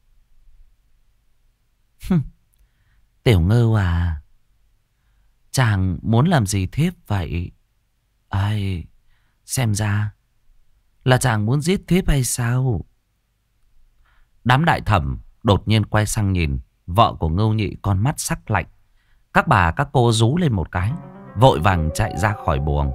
Tiểu Ngưu à, chàng muốn làm gì thiếp vậy? Ai, xem ra là chàng muốn giết thiếp hay sao? Đám đại thẩm đột nhiên quay sang nhìn vợ của Ngưu Nhị, con mắt sắc lạnh. Các bà các cô rú lên một cái, vội vàng chạy ra khỏi buồng.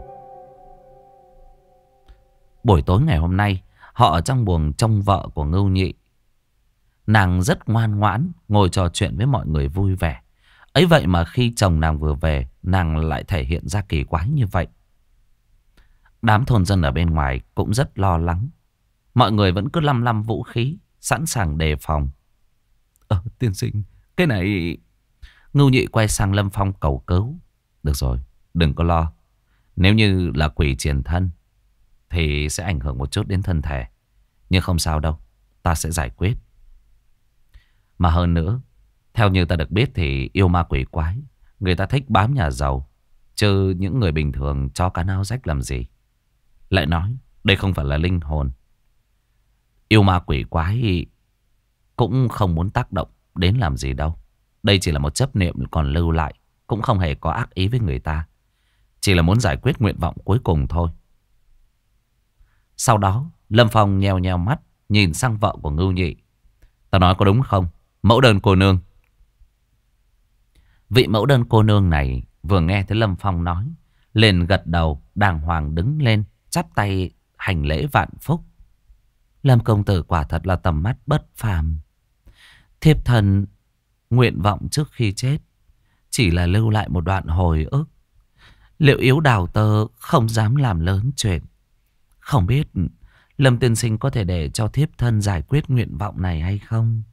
Buổi tối ngày hôm nay, họ ở trong buồng trông vợ của Ngưu Nhị. Nàng rất ngoan ngoãn, ngồi trò chuyện với mọi người vui vẻ. Ấy vậy mà khi chồng nàng vừa về, nàng lại thể hiện ra kỳ quái như vậy. Đám thôn dân ở bên ngoài cũng rất lo lắng. Mọi người vẫn cứ lăm lăm vũ khí, sẵn sàng đề phòng. Tiên sinh, cái này... Ngưu Nhị quay sang Lâm Phong cầu cứu. Được rồi, đừng có lo. Nếu như là quỷ triền thân thì sẽ ảnh hưởng một chút đến thân thể, nhưng không sao đâu, ta sẽ giải quyết. Mà hơn nữa, theo như ta được biết thì yêu ma quỷ quái, người ta thích bám nhà giàu, chứ những người bình thường cho cá nao rách làm gì. Lại nói, đây không phải là linh hồn. Yêu ma quỷ quái cũng không muốn tác động đến làm gì đâu. Đây chỉ là một chấp niệm còn lưu lại, cũng không hề có ác ý với người ta. Chỉ là muốn giải quyết nguyện vọng cuối cùng thôi. Sau đó, Lâm Phong nheo nheo mắt, nhìn sang vợ của Ngưu Nhị. Ta nói có đúng không, mẫu đơn cô nương? Vị mẫu đơn cô nương này vừa nghe thấy Lâm Phong nói, liền gật đầu, đàng hoàng đứng lên, chắp tay hành lễ vạn phúc. Lâm công tử quả thật là tầm mắt bất phàm. Thiếp thần nguyện vọng trước khi chết chỉ là lưu lại một đoạn hồi ức. Liệu yếu đào tơ không dám làm lớn chuyện. Không biết Lâm tiên sinh có thể để cho thiếp thân giải quyết nguyện vọng này hay không?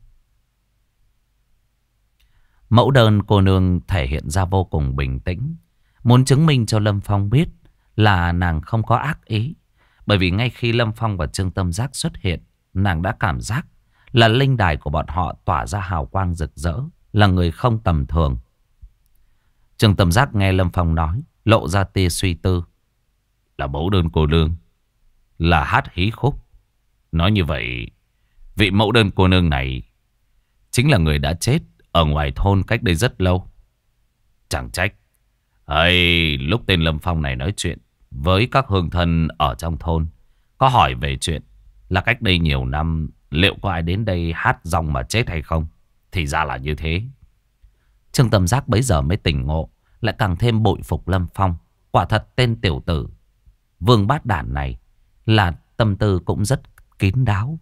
Mẫu đơn cô nương thể hiện ra vô cùng bình tĩnh, muốn chứng minh cho Lâm Phong biết là nàng không có ác ý. Bởi vì ngay khi Lâm Phong và Trương Tâm Giác xuất hiện, nàng đã cảm giác là linh đài của bọn họ tỏa ra hào quang rực rỡ, là người không tầm thường. Trương Tâm Giác nghe Lâm Phong nói, lộ ra tia suy tư. Là mẫu đơn cô nương, là hát hí khúc. Nói như vậy, vị mẫu đơn cô nương này chính là người đã chết ở ngoài thôn cách đây rất lâu. Chẳng trách lúc tên Lâm Phong này nói chuyện với các hương thân ở trong thôn, có hỏi về chuyện là cách đây nhiều năm liệu có ai đến đây hát rong mà chết hay không. Thì ra là như thế. Trương Tâm Giác bấy giờ mới tỉnh ngộ, lại càng thêm bội phục Lâm Phong. Quả thật tên tiểu tử Vương Bát Đản này là tâm tư cũng rất kín đáo.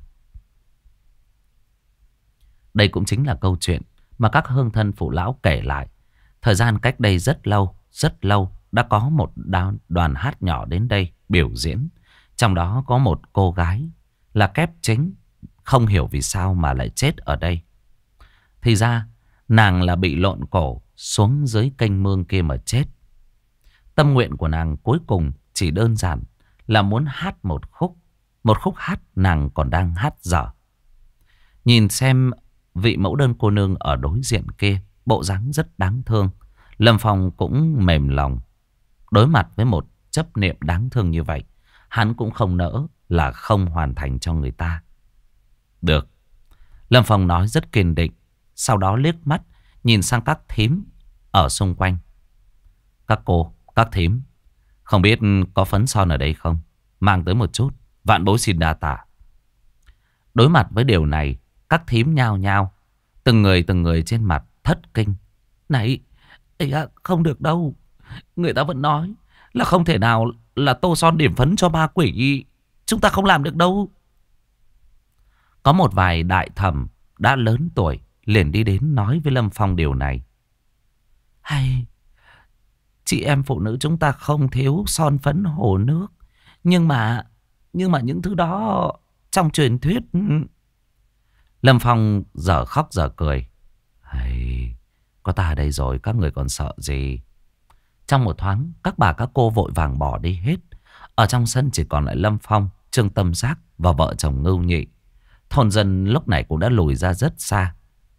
Đây cũng chính là câu chuyện mà các hương thân phụ lão kể lại. Thời gian cách đây rất lâu đã có một đoàn hát nhỏ đến đây biểu diễn. Trong đó có một cô gái là kép chính, không hiểu vì sao mà lại chết ở đây. Thì ra nàng là bị lộn cổ xuống dưới kênh mương kia mà chết. Tâm nguyện của nàng cuối cùng chỉ đơn giản là muốn hát một khúc. Một khúc hát nàng còn đang hát dở. Nhìn xem vị mẫu đơn cô nương ở đối diện kia bộ dáng rất đáng thương. Lâm Phong cũng mềm lòng. Đối mặt với một chấp niệm đáng thương như vậy, hắn cũng không nỡ là không hoàn thành cho người ta. Được. Lâm Phong nói rất kiên định. Sau đó liếc mắt nhìn sang các thím ở xung quanh. Các cô, các thím, không biết có phấn son ở đây không? Mang tới một chút, vạn bối xin đa tạ. Đối mặt với điều này, các thím nhao nhao, từng người trên mặt thất kinh. Này, không được đâu. Người ta vẫn nói là không thể nào là tô son điểm phấn cho ma quỷ. Chúng ta không làm được đâu. Có một vài đại thẩm đã lớn tuổi liền đi đến nói với Lâm Phong điều này. Hay, chị em phụ nữ chúng ta không thiếu son phấn hồ nước. Nhưng mà những thứ đó trong truyền thuyết. Lâm Phong dở khóc dở cười. Hay, có ta ở đây rồi, các người còn sợ gì? Trong một thoáng, các bà các cô vội vàng bỏ đi hết. Ở trong sân chỉ còn lại Lâm Phong, Trương Tâm Giác và vợ chồng Ngưu Nhị. Thôn dân lúc này cũng đã lùi ra rất xa.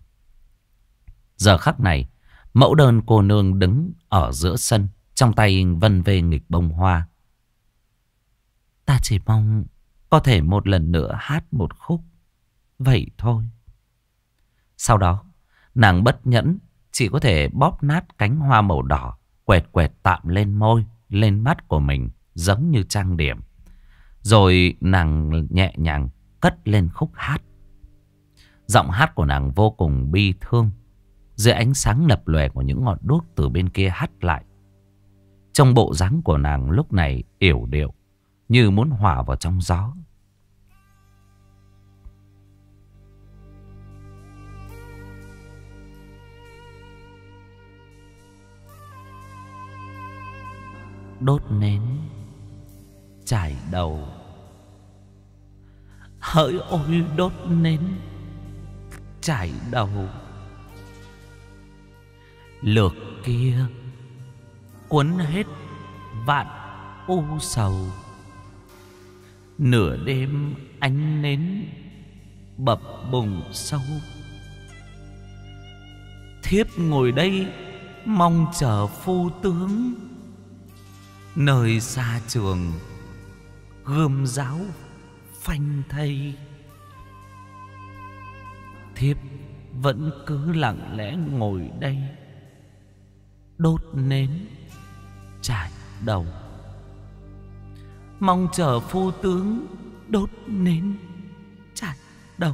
Giờ khắc này, mẫu đơn cô nương đứng ở giữa sân, trong tay vân vê nghịch bông hoa. Ta chỉ mong có thể một lần nữa hát một khúc, vậy thôi. Sau đó, nàng bất nhẫn chỉ có thể bóp nát cánh hoa màu đỏ, quẹt quẹt tạm lên môi, lên mắt của mình, giống như trang điểm. Rồi nàng nhẹ nhàng cất lên khúc hát. Giọng hát của nàng vô cùng bi thương, dưới ánh sáng lập lòe của những ngọn đuốc từ bên kia hắt lại. Trong bộ dáng của nàng lúc này yểu điệu, như muốn hòa vào trong gió. Đốt nến trải đầu, hỡi ôi đốt nến trải đầu. Lược kia cuốn hết vạn u sầu, nửa đêm ánh nến bập bùng sâu. Thiếp ngồi đây mong chờ phu tướng, nơi xa trường gươm giáo phanh thây. Thiếp vẫn cứ lặng lẽ ngồi đây, đốt nến trải đầu, mong chờ phu tướng đốt nến trải đầu.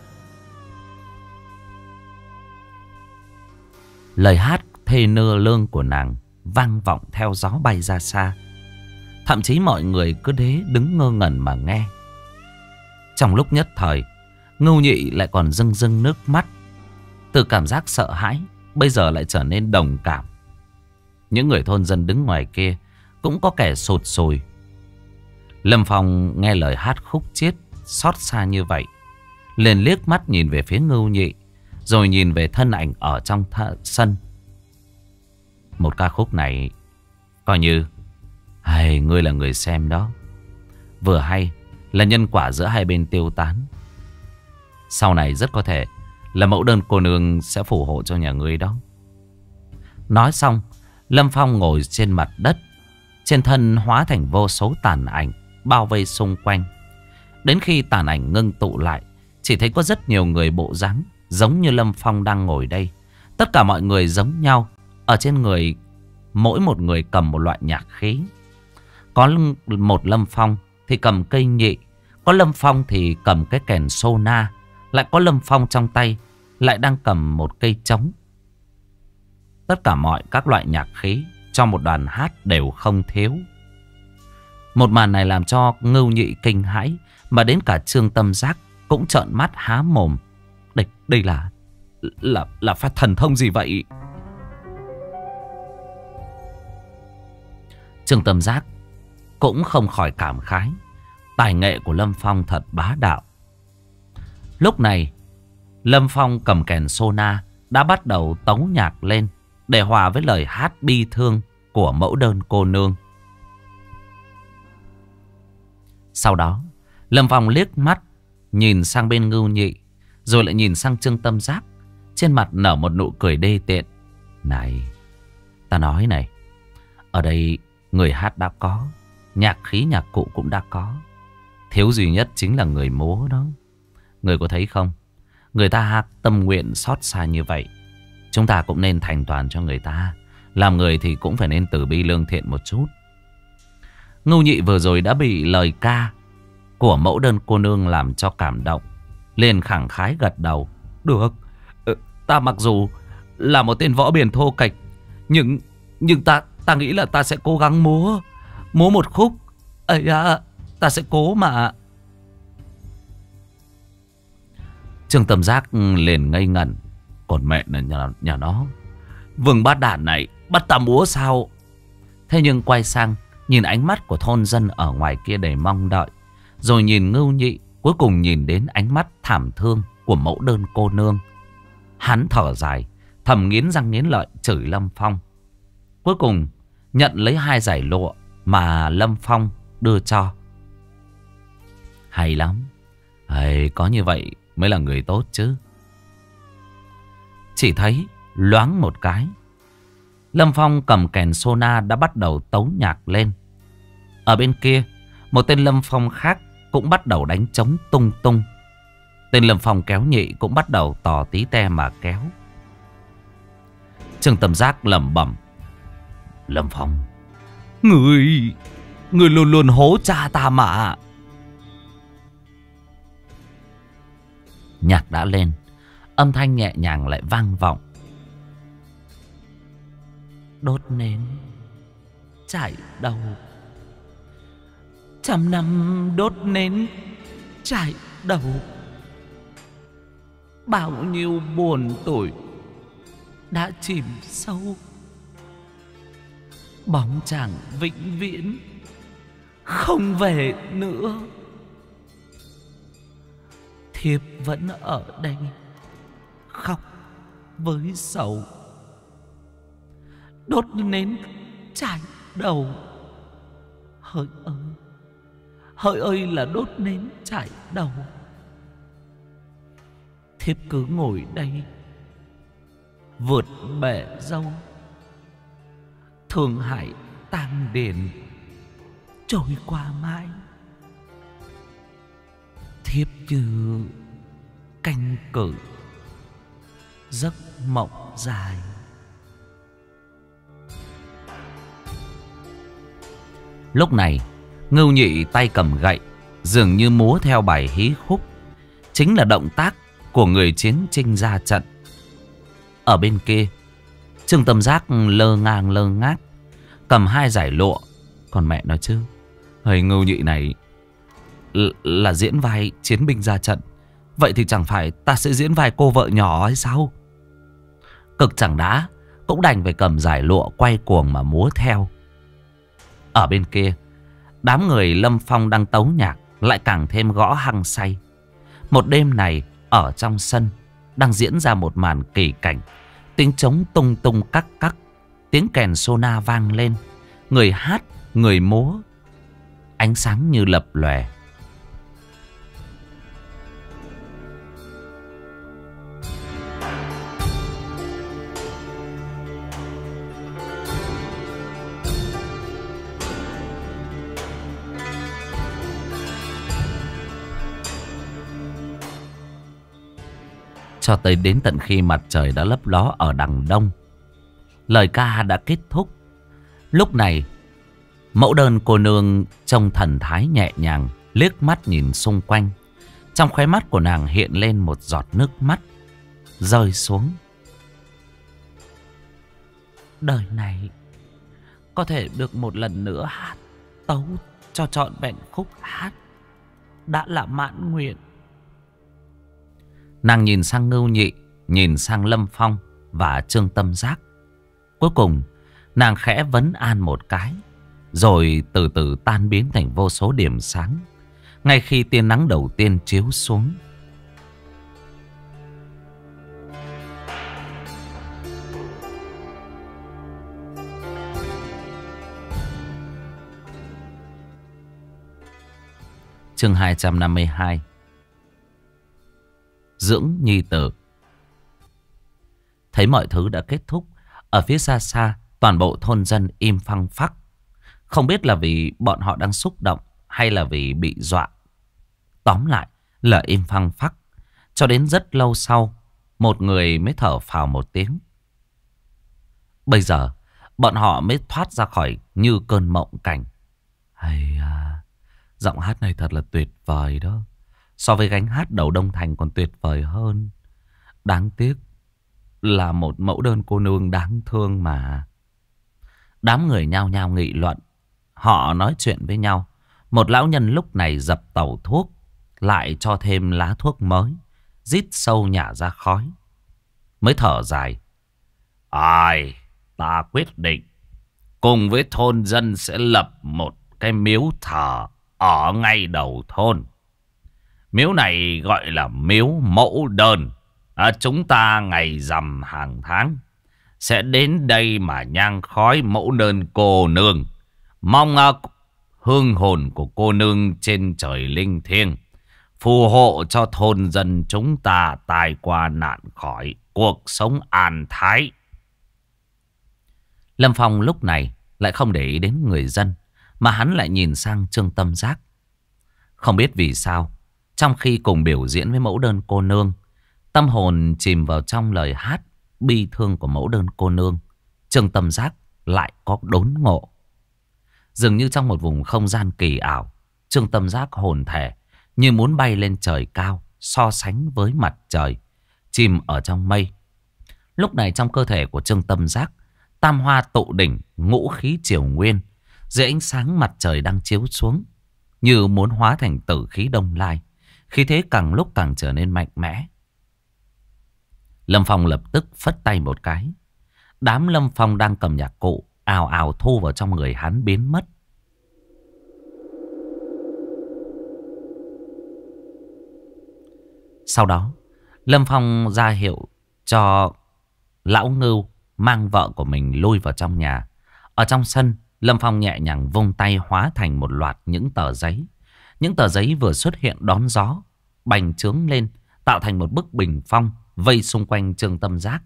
Lời hát thê nưa lương của nàng vang vọng theo gió bay ra xa. Thậm chí mọi người cứ thế đứng ngơ ngẩn mà nghe. Trong lúc nhất thời, Ngưu Nhị lại còn rưng rưng nước mắt. Từ cảm giác sợ hãi bây giờ lại trở nên đồng cảm. Những người thôn dân đứng ngoài kia cũng có kẻ sụt sùi. Lâm Phong nghe lời hát khúc chiết xót xa như vậy, liền liếc mắt nhìn về phía Ngưu Nhị, rồi nhìn về thân ảnh ở trong sân. Một ca khúc này coi như hay ngươi là người xem đó, vừa hay là nhân quả giữa hai bên tiêu tán. Sau này rất có thể là mẫu đơn cô nương sẽ phù hộ cho nhà ngươi đó. Nói xong, Lâm Phong ngồi trên mặt đất, trên thân hóa thành vô số tàn ảnh bao vây xung quanh. Đến khi tàn ảnh ngưng tụ lại, chỉ thấy có rất nhiều người bộ dáng giống như Lâm Phong đang ngồi đây. Tất cả mọi người giống nhau, ở trên người mỗi một người cầm một loại nhạc khí. Có một Lâm Phong thì cầm cây nhị, có Lâm Phong thì cầm cái kèn sona, lại có Lâm Phong trong tay lại đang cầm một cây trống. Tất cả mọi các loại nhạc khí cho một đoàn hát đều không thiếu. Một màn này làm cho Ngưu Nhị kinh hãi, mà đến cả Trương Tâm Giác cũng trợn mắt há mồm. Đây là phép thần thông gì vậy? Trương Tâm Giác cũng không khỏi cảm khái, tài nghệ của Lâm Phong thật bá đạo. Lúc này, Lâm Phong cầm kèn sona đã bắt đầu tấu nhạc lên để hòa với lời hát bi thương của mẫu đơn cô nương. Sau đó, Lâm Phong liếc mắt nhìn sang bên Ngưu Nhị, rồi lại nhìn sang Trương Tâm Giác. trên mặt nở một nụ cười đê tiện. Này, ta nói này, ở đây người hát đã có, nhạc khí nhạc cụ cũng đã có, thiếu duy nhất chính là người múa đó. Người có thấy không? Người ta hát tâm nguyện xót xa như vậy, chúng ta cũng nên thành toàn cho người ta. Làm người thì cũng phải nên từ bi lương thiện một chút. Ngưu Nhị vừa rồi đã bị lời ca của mẫu đơn cô nương làm cho cảm động, liền khẳng khái gật đầu. Được, ta mặc dù là một tên võ biền thô kệch, nhưng ta nghĩ là ta sẽ cố gắng múa một khúc. Ấy à, ta sẽ cố mà. Trương Tâm Giác liền ngây ngẩn. Còn mẹ nhà nó, Vương Bát Đản này bắt ta múa sao? Thế nhưng quay sang nhìn ánh mắt của thôn dân ở ngoài kia đầy mong đợi, rồi nhìn Ngưu Nhị, cuối cùng nhìn đến ánh mắt thảm thương của mẫu đơn cô nương. Hắn thở dài, thầm nghiến răng nghiến lợi chửi Lâm Phong. Cuối cùng nhận lấy 2 dải lụa mà Lâm Phong đưa cho. Hay lắm, có như vậy mới là người tốt chứ. Chỉ thấy loáng một cái, Lâm Phong cầm kèn sona đã bắt đầu tấu nhạc lên. Ở bên kia, một tên Lâm Phong khác cũng bắt đầu đánh trống tung tung. Tên Lâm Phong kéo nhị cũng bắt đầu tò tí te mà kéo. Trương Tâm Giác lẩm bẩm. Lâm Phong, Người luôn luôn hố cha ta mà. Nhạc đã lên, âm thanh nhẹ nhàng lại vang vọng. Đốt nến trải đầu, 100 năm đốt nến trải đầu. Bao nhiêu buồn tủi đã chìm sâu, bóng chàng vĩnh viễn không về nữa. Thiếp vẫn ở đây khóc với sầu, đốt nến trải đầu. Hỡi ơi là đốt nến trải đầu. Thiếp cứ ngồi đây vượt bể dâu, Thương Hải tang điền trôi qua mãi. Thiếp như canh cử giấc mộng dài. Lúc này Ngưu Nhị tay cầm gậy, dường như múa theo bài hí khúc, chính là động tác của người chiến chinh ra trận. Ở bên kia, Trương Tâm Giác lơ ngang lơ ngác cầm 2 dải lụa. Còn mẹ nói chứ, Ngưu Nhị này là diễn vai chiến binh ra trận, vậy thì chẳng phải ta sẽ diễn vai cô vợ nhỏ hay sao? Cực chẳng đã, cũng đành phải cầm dải lụa quay cuồng mà múa theo. Ở bên kia, đám người Lâm Phong đang tấu nhạc lại càng thêm gõ hăng say. Một đêm này ở trong sân đang diễn ra một màn kỳ cảnh. Tiếng trống tung tung cắc cắc, tiếng kèn sona vang lên, người hát người múa, ánh sáng như lập lòe. Cho tới đến tận khi mặt trời đã lấp ló ở đằng đông, lời ca đã kết thúc. Lúc này, mẫu đơn cô nương trông thần thái nhẹ nhàng, liếc mắt nhìn xung quanh. Trong khóe mắt của nàng hiện lên một giọt nước mắt rơi xuống. Đời này có thể được một lần nữa hát tấu cho trọn vẹn khúc hát đã là mãn nguyện. Nàng nhìn sang Ngưu Nhị, nhìn sang Lâm Phong và Trương Tâm Giác. Cuối cùng nàng khẽ vấn an một cái, rồi từ từ tan biến thành vô số điểm sáng ngay khi tia nắng đầu tiên chiếu xuống. Chương 252. Dưỡng nhi tử. Thấy mọi thứ đã kết thúc, ở phía xa xa, toàn bộ thôn dân im phăng phắc. Không biết là vì bọn họ đang xúc động hay là vì bị dọa. Tóm lại là im phăng phắc. Cho đến rất lâu sau, một người mới thở phào một tiếng. Bây giờ, bọn họ mới thoát ra khỏi như cơn mộng cảnh. Hay à, giọng hát này thật là tuyệt vời đó. So với gánh hát đầu Đông Thành còn tuyệt vời hơn. Đáng tiếc là một mẫu đơn cô nương đáng thương mà. Đám người nhao nhao nghị luận. Họ nói chuyện với nhau. Một lão nhân lúc này dập tẩu thuốc, lại cho thêm lá thuốc mới, rít sâu nhả ra khói. Mới thở dài. Ai, ta quyết định cùng với thôn dân sẽ lập một cái miếu thờ ở ngay đầu thôn. Miếu này gọi là miếu mẫu đơn. Chúng ta ngày rằm hàng tháng sẽ đến đây mà nhang khói mẫu đơn cô nương. Mong hương hồn của cô nương trên trời linh thiêng phù hộ cho thôn dân chúng ta tai qua nạn khỏi, cuộc sống an thái. Lâm Phong lúc này lại không để ý đến người dân, mà hắn lại nhìn sang Trương Tâm Giác. Không biết vì sao, trong khi cùng biểu diễn với mẫu đơn cô nương, tâm hồn chìm vào trong lời hát bi thương của mẫu đơn cô nương, Trương Tâm Giác lại có đốn ngộ. Dường như trong một vùng không gian kỳ ảo, Trương Tâm Giác hồn thể như muốn bay lên trời cao, so sánh với mặt trời, chìm ở trong mây. Lúc này trong cơ thể của Trương Tâm Giác, tam hoa tụ đỉnh, ngũ khí triều nguyên, dưới ánh sáng mặt trời đang chiếu xuống, như muốn hóa thành tử khí đông lai, khí thế càng lúc càng trở nên mạnh mẽ. Lâm Phong lập tức phất tay một cái. Đám Lâm Phong đang cầm nhạc cụ ào ào thu vào trong người hắn biến mất. Sau đó, Lâm Phong ra hiệu cho lão Ngưu mang vợ của mình lui vào trong nhà. Ở trong sân, Lâm Phong nhẹ nhàng vung tay hóa thành một loạt những tờ giấy. Những tờ giấy vừa xuất hiện đón gió, bành trướng lên, tạo thành một bức bình phong vây xung quanh Trương Tâm Giác.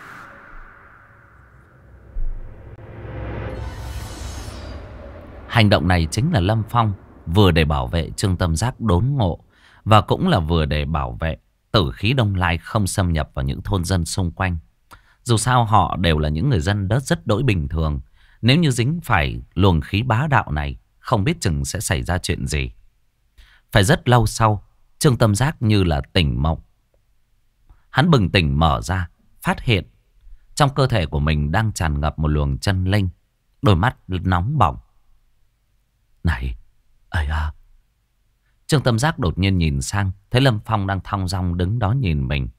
Hành động này chính là Lâm Phong vừa để bảo vệ Trương Tâm Giác đốn ngộ, và cũng là vừa để bảo vệ tử khí đông lai không xâm nhập vào những thôn dân xung quanh. Dù sao họ đều là những người dân đất rất đỗi bình thường. Nếu như dính phải luồng khí bá đạo này, không biết chừng sẽ xảy ra chuyện gì. Phải rất lâu sau, Trương Tâm Giác như là tỉnh mộng. Hắn bừng tỉnh mở ra, phát hiện trong cơ thể của mình đang tràn ngập một luồng chân linh. Đôi mắt nóng bỏng. Này, ấy à. Trương Tâm Giác đột nhiên nhìn sang, thấy Lâm Phong đang thong dong đứng đó nhìn mình.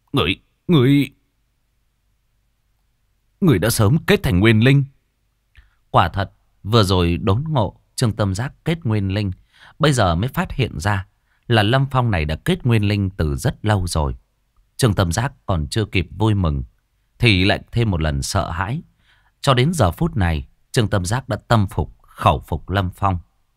Người đã sớm kết thành nguyên linh. Quả thật, vừa rồi đốn ngộ, Trương Tâm Giác kết nguyên linh. Bây giờ mới phát hiện ra là Lâm Phong này đã kết nguyên linh từ rất lâu rồi. Trương Tâm Giác còn chưa kịp vui mừng thì lại thêm một lần sợ hãi. Cho đến giờ phút này, Trương Tâm Giác đã tâm phục, khẩu phục Lâm Phong.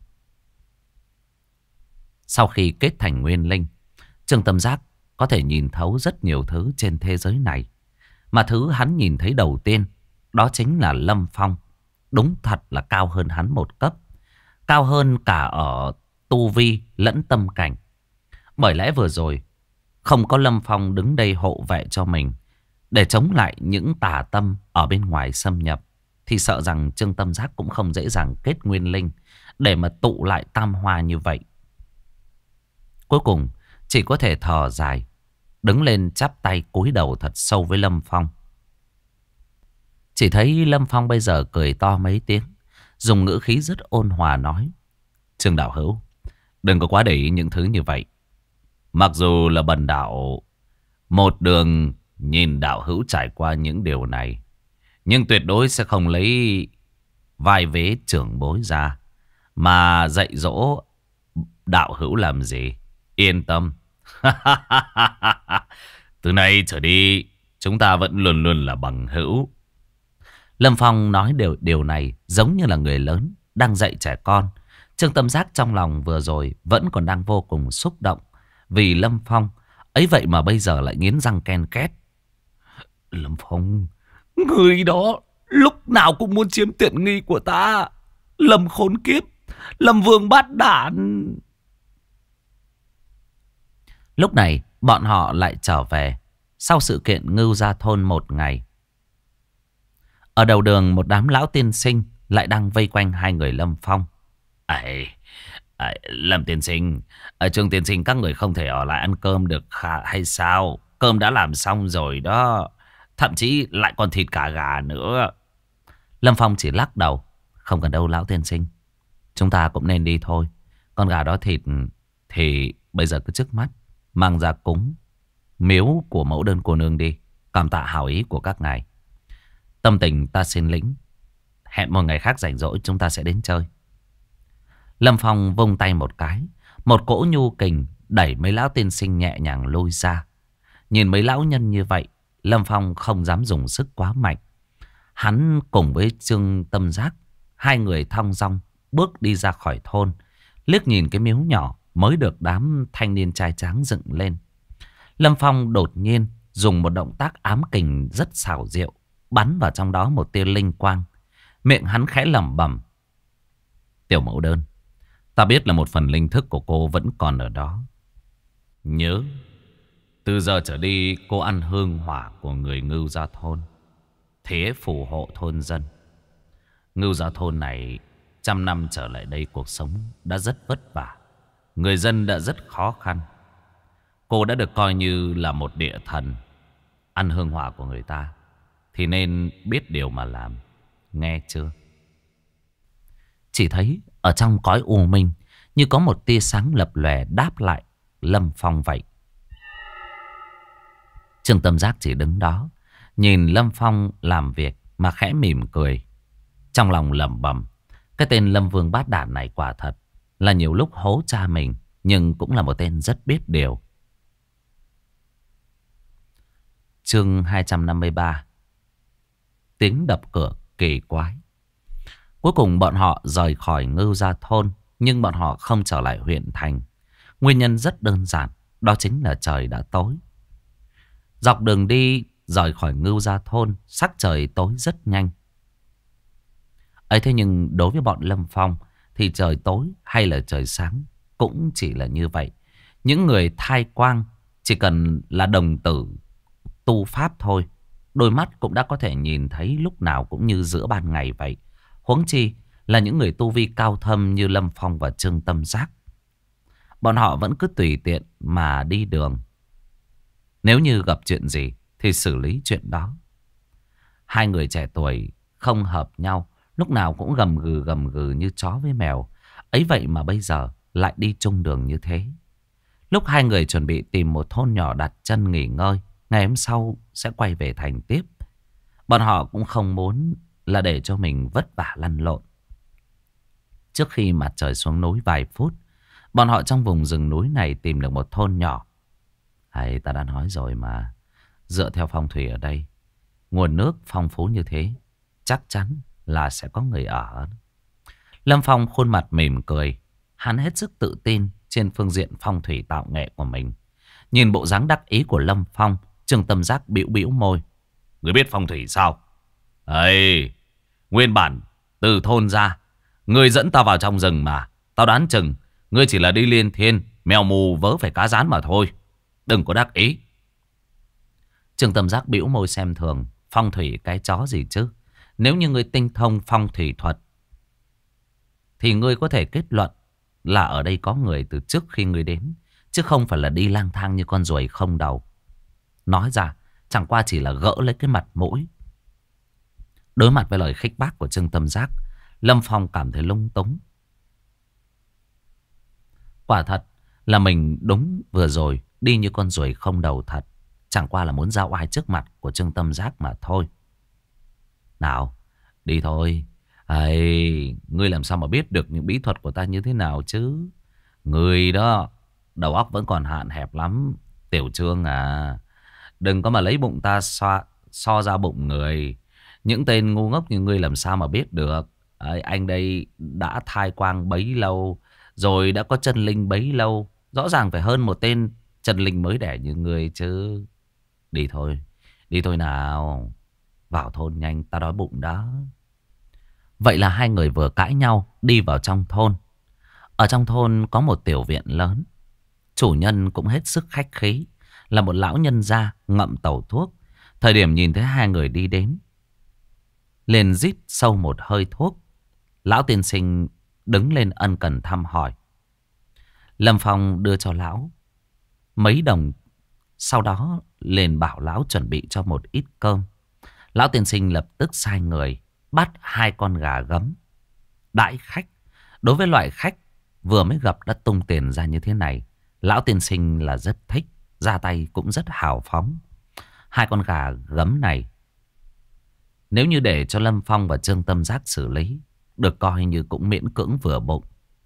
Sau khi kết thành nguyên linh, Trương Tâm Giác có thể nhìn thấu rất nhiều thứ trên thế giới này. Mà thứ hắn nhìn thấy đầu tiên, đó chính là Lâm Phong. Đúng thật là cao hơn hắn một cấp. Cao hơn cả ở tu vi lẫn tâm cảnh. Bởi lẽ vừa rồi, không có Lâm Phong đứng đây hộ vệ cho mình, để chống lại những tà tâm ở bên ngoài xâm nhập, thì sợ rằng Trương Tâm Giác cũng không dễ dàng kết nguyên linh để mà tụ lại tam hoa như vậy. Cuối cùng chỉ có thể thở dài, đứng lên chắp tay cúi đầu thật sâu với Lâm Phong. Chỉ thấy Lâm Phong bây giờ cười to mấy tiếng, dùng ngữ khí rất ôn hòa nói: Trương đạo hữu, đừng có quá để ý những thứ như vậy. Mặc dù là bần đạo một đường nhìn đạo hữu trải qua những điều này, nhưng tuyệt đối sẽ không lấy vai vế trưởng bối ra mà dạy dỗ đạo hữu làm gì. Yên tâm. Từ nay trở đi, chúng ta vẫn luôn luôn là bằng hữu. Lâm Phong nói điều này giống như là người lớn đang dạy trẻ con. Trương Tâm Giác trong lòng vừa rồi vẫn còn đang vô cùng xúc động vì Lâm Phong ấy, vậy mà bây giờ lại nghiến răng ken két. Lâm Phong, người đó lúc nào cũng muốn chiếm tiện nghi của ta. Lâm khốn kiếp, Lâm Vương bát đản. Lúc này bọn họ lại trở về sau sự kiện Ngưu Gia Thôn một ngày. Ở đầu đường một đám lão tiên sinh lại đang vây quanh hai người Lâm Phong. Ấy, Lâm tiên sinh, Trương tiên sinh, các người không thể ở lại ăn cơm được hay sao? Cơm đã làm xong rồi đó. Thậm chí lại còn thịt cả gà nữa. Lâm Phong chỉ lắc đầu. Không cần đâu lão tiên sinh, chúng ta cũng nên đi thôi. Con gà đó thịt thì bây giờ cứ trước mắt mang ra cúng miếu của mẫu đơn cô nương đi. Cảm tạ hảo ý của các ngài. Tâm tình ta xin lĩnh. Hẹn một ngày khác rảnh rỗi chúng ta sẽ đến chơi. Lâm Phong vung tay một cái. Một cỗ nhu kình đẩy mấy lão tiên sinh nhẹ nhàng lôi ra. Nhìn mấy lão nhân như vậy, Lâm Phong không dám dùng sức quá mạnh. Hắn cùng với Trương Tâm Giác, hai người thong dong bước đi ra khỏi thôn. Liếc nhìn cái miếu nhỏ mới được đám thanh niên trai tráng dựng lên. Lâm Phong đột nhiên dùng một động tác ám kình rất xảo diệu, bắn vào trong đó một tia linh quang. Miệng hắn khẽ lẩm bẩm: Tiểu mẫu đơn, ta biết là một phần linh thức của cô vẫn còn ở đó. Nhớ, từ giờ trở đi cô ăn hương hỏa của người Ngưu Gia Thôn, thế phù hộ thôn dân. Ngưu Gia Thôn này 100 năm trở lại đây cuộc sống đã rất vất vả. Người dân đã rất khó khăn. Cô đã được coi như là một địa thần. Ăn hương hỏa của người ta thì nên biết điều mà làm. Nghe chưa? Chỉ thấy ở trong cõi u minh như có một tia sáng lập lòe đáp lại Lâm Phong vậy. Trương Tâm Giác chỉ đứng đó nhìn Lâm Phong làm việc mà khẽ mỉm cười. Trong lòng lẩm bẩm: cái tên Lâm Vương bát đản này quả thật là nhiều lúc hố cha mình, nhưng cũng là một tên rất biết điều. Chương 253. Tiếng đập cửa kỳ quái. Cuối cùng bọn họ rời khỏi Ngưu Gia Thôn, nhưng bọn họ không trở lại huyện thành. Nguyên nhân rất đơn giản, đó chính là trời đã tối. Dọc đường đi rời khỏi Ngưu Gia Thôn, sắc trời tối rất nhanh. Ấy thế nhưng đối với bọn Lâm Phong thì trời tối hay là trời sáng cũng chỉ là như vậy. Những người thai quang chỉ cần là đồng tử tu pháp thôi, đôi mắt cũng đã có thể nhìn thấy lúc nào cũng như giữa ban ngày vậy. Huống chi là những người tu vi cao thâm như Lâm Phong và Trương Tâm Giác. Bọn họ vẫn cứ tùy tiện mà đi đường. Nếu như gặp chuyện gì thì xử lý chuyện đó. Hai người trẻ tuổi không hợp nhau, lúc nào cũng gầm gừ như chó với mèo. Ấy vậy mà bây giờ lại đi chung đường như thế. Lúc hai người chuẩn bị tìm một thôn nhỏ đặt chân nghỉ ngơi, ngày hôm sau sẽ quay về thành tiếp, bọn họ cũng không muốn là để cho mình vất vả lăn lộn. Trước khi mặt trời xuống núi vài phút, bọn họ trong vùng rừng núi này tìm được một thôn nhỏ. Hay ta đã nói rồi mà, dựa theo phong thủy ở đây, nguồn nước phong phú như thế, chắc chắn là sẽ có người ở. Lâm Phong khuôn mặt mỉm cười. Hắn hết sức tự tin trên phương diện phong thủy tạo nghệ của mình. Nhìn bộ dáng đắc ý của Lâm Phong, Trương Tâm Giác bĩu bĩu môi. Người biết phong thủy sao? Ây, nguyên bản từ thôn ra, ngươi dẫn tao vào trong rừng mà. Tao đoán chừng ngươi chỉ là đi liên thiên, mèo mù vớ phải cá rán mà thôi. Đừng có đắc ý. Trương Tâm Giác bĩu môi xem thường. Phong thủy cái chó gì chứ? Nếu như ngươi tinh thông phong thủy thuật thì ngươi có thể kết luận là ở đây có người từ trước khi ngươi đến, chứ không phải là đi lang thang như con ruồi không đầu. Nói ra chẳng qua chỉ là gỡ lấy cái mặt mũi. Đối mặt với lời khích bác của Trương Tâm Giác, Lâm Phong cảm thấy lung túng. Quả thật là mình đúng vừa rồi đi như con ruồi không đầu thật. Chẳng qua là muốn giao oai trước mặt của Trương Tâm Giác mà thôi. Nào, đi thôi. Ây, ngươi làm sao mà biết được những bí thuật của ta như thế nào chứ? Ngươi đó, đầu óc vẫn còn hạn hẹp lắm. Tiểu Trương à, đừng có mà lấy bụng ta so ra bụng người. Những tên ngu ngốc như ngươi làm sao mà biết được. Anh đây đã thai quang bấy lâu, rồi đã có chân linh bấy lâu. Rõ ràng phải hơn một tên chân linh mới đẻ như ngươi chứ. Đi thôi, Đi thôi nào. Vào thôn nhanh, ta đói bụng đó. Vậy là hai người vừa cãi nhau đi vào trong thôn. Ở trong thôn có một tiểu viện lớn. Chủ nhân cũng hết sức khách khí, là một lão nhân gia ngậm tàu thuốc. Thời điểm nhìn thấy hai người đi đến, liền rít sâu một hơi thuốc. Lão tiên sinh đứng lên ân cần thăm hỏi. Lâm Phong đưa cho lão mấy đồng, sau đó liền bảo lão chuẩn bị cho một ít cơm. Lão tiên sinh lập tức sai người bắt hai con gà gấm đãi khách. Đối với loại khách vừa mới gặp đã tung tiền ra như thế này, lão tiên sinh là rất thích, ra tay cũng rất hào phóng. Hai con gà gấm này nếu như để cho Lâm Phong và Trương Tâm Giác xử lý, được coi như cũng miễn cưỡng vừa bụng.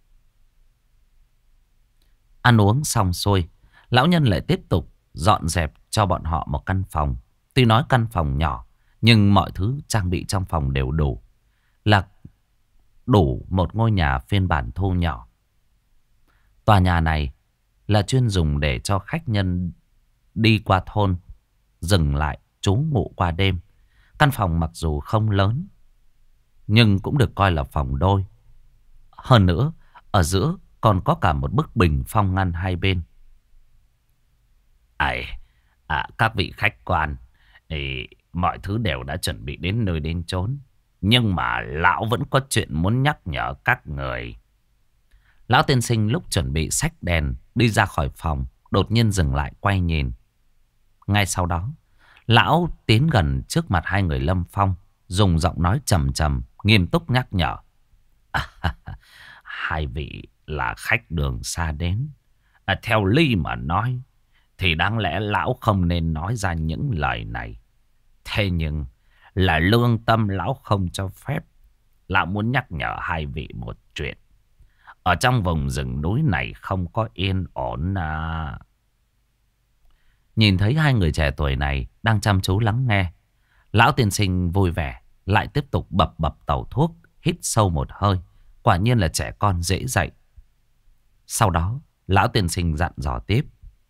Ăn uống xong xuôi, lão nhân lại tiếp tục dọn dẹp cho bọn họ một căn phòng. Tuy nói căn phòng nhỏ, nhưng mọi thứ trang bị trong phòng đều đủ. Là đủ một ngôi nhà phiên bản thu nhỏ. Tòa nhà này là chuyên dùng để cho khách nhân đi qua thôn dừng lại trú ngụ qua đêm. Căn phòng mặc dù không lớn, nhưng cũng được coi là phòng đôi. Hơn nữa, ở giữa còn có cả một bức bình phong ngăn hai bên. Các vị khách quan, mọi thứ đều đã chuẩn bị đến nơi đến chốn. Nhưng mà lão vẫn có chuyện muốn nhắc nhở các người. Lão tiên sinh lúc chuẩn bị xách đèn đi ra khỏi phòng, đột nhiên dừng lại quay nhìn. Ngay sau đó, lão tiến gần trước mặt hai người Lâm Phong, dùng giọng nói trầm trầm, nghiêm túc nhắc nhở. Hai vị là khách đường xa đến. Theo lý mà nói, thì đáng lẽ lão không nên nói ra những lời này. Thế nhưng là lương tâm lão không cho phép. Lão muốn nhắc nhở hai vị một chuyện. Ở trong vùng rừng núi này không có yên ổn à. Nhìn thấy hai người trẻ tuổi này đang chăm chú lắng nghe, lão tiên sinh vui vẻ, lại tiếp tục bập bập tàu thuốc, hít sâu một hơi. Quả nhiên là trẻ con dễ dạy. Sau đó, lão tiên sinh dặn dò tiếp.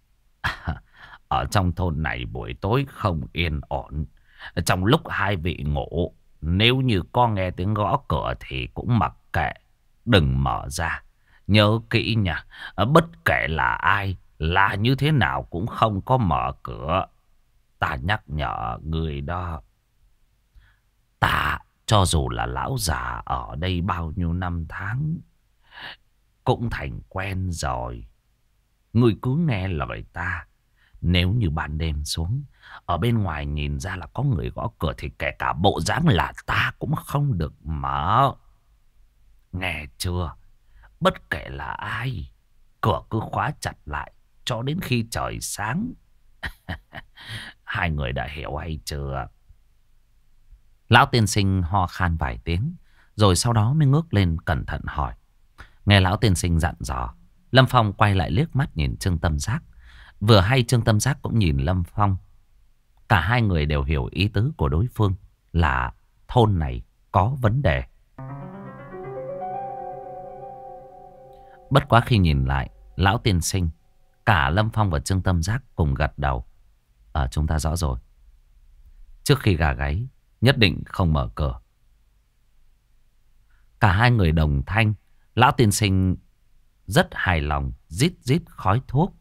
Ở trong thôn này buổi tối không yên ổn. Trong lúc hai vị ngủ, nếu như có nghe tiếng gõ cửa thì cũng mặc kệ, đừng mở ra. Nhớ kỹ nha, bất kể là ai, là như thế nào cũng không có mở cửa. Ta nhắc nhở người đó. Ta cho dù là lão già ở đây bao nhiêu năm tháng, cũng thành quen rồi. Người cứ nghe lời ta. Nếu như ban đêm xuống, ở bên ngoài nhìn ra là có người gõ cửa, thì kể cả bộ dáng là ta cũng không được mở. Nghe chưa? Bất kể là ai, cửa cứ khóa chặt lại cho đến khi trời sáng. Hai người đã hiểu hay chưa? Lão tiên sinh ho khan vài tiếng, rồi sau đó mới ngước lên cẩn thận hỏi. Nghe lão tiên sinh dặn dò, Lâm Phong quay lại liếc mắt nhìn Trương Tâm Giác. Vừa hay Trương Tâm Giác cũng nhìn Lâm Phong. Cả hai người đều hiểu ý tứ của đối phương là thôn này có vấn đề. Bất quá khi nhìn lại lão tiên sinh, cả Lâm Phong và Trương Tâm Giác cùng gật đầu. Chúng ta rõ rồi. Trước khi gà gáy, nhất định không mở cửa. Cả hai người đồng thanh. Lão tiên sinh rất hài lòng, rít rít khói thuốc.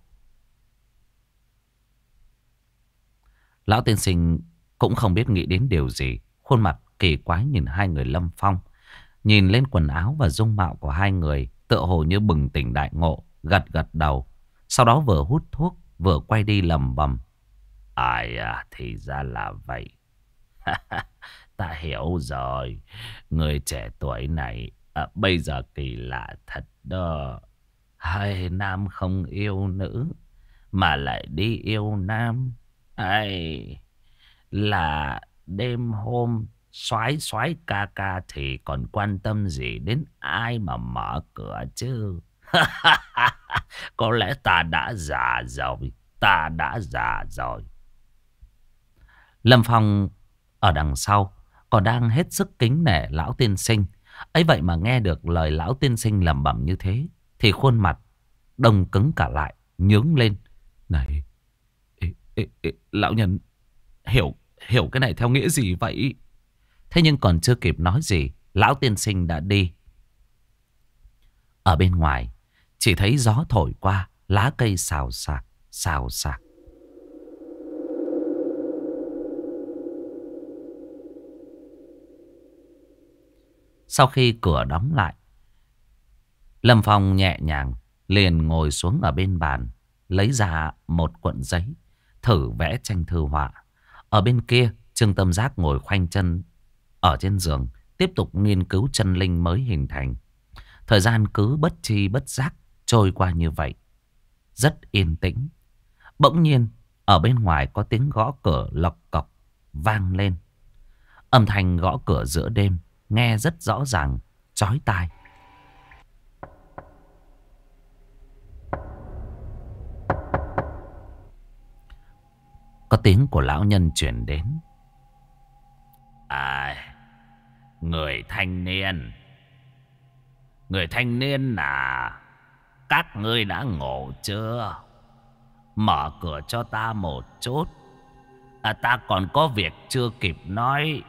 Lão tiên sinh cũng không biết nghĩ đến điều gì, khuôn mặt kỳ quái nhìn hai người Lâm Phong. Nhìn lên quần áo và dung mạo của hai người, tựa hồ như bừng tỉnh đại ngộ, gật gật đầu. Sau đó vừa hút thuốc, vừa quay đi lầm bầm. Thì ra là vậy. Ta hiểu rồi. Người trẻ tuổi này bây giờ kỳ lạ thật đó. Hai nam không yêu nữ, mà lại đi yêu nam. Là đêm hôm soái soái ca ca thì còn quan tâm gì đến ai mà mở cửa chứ. Có lẽ ta đã già rồi. Ta đã già rồi. Lâm Phong ở đằng sau còn đang hết sức kính nể lão tiên sinh. Ấy vậy mà nghe được lời lão tiên sinh lẩm bẩm như thế, thì khuôn mặt đông cứng cả lại, nhướng lên. Này, lão nhân, hiểu cái này theo nghĩa gì vậy? Thế nhưng còn chưa kịp nói gì, lão tiên sinh đã đi. Ở bên ngoài, chỉ thấy gió thổi qua, lá cây xào xạc, xào xạc. Sau khi cửa đóng lại, Lâm Phong nhẹ nhàng liền ngồi xuống ở bên bàn, lấy ra một cuộn giấy, thử vẽ tranh thư họa. Ở bên kia, Trương Tâm Giác ngồi khoanh chân ở trên giường, tiếp tục nghiên cứu chân linh mới hình thành. Thời gian cứ bất chi bất giác trôi qua như vậy, rất yên tĩnh. Bỗng nhiên, ở bên ngoài có tiếng gõ cửa lộc cộc vang lên. Âm thanh gõ cửa giữa đêm, nghe rất rõ ràng, chói tai. Có tiếng của lão nhân chuyển đến. Người thanh niên. Người thanh niên à, các ngươi đã ngủ chưa? Mở cửa cho ta một chút. Ta còn có việc chưa kịp nói.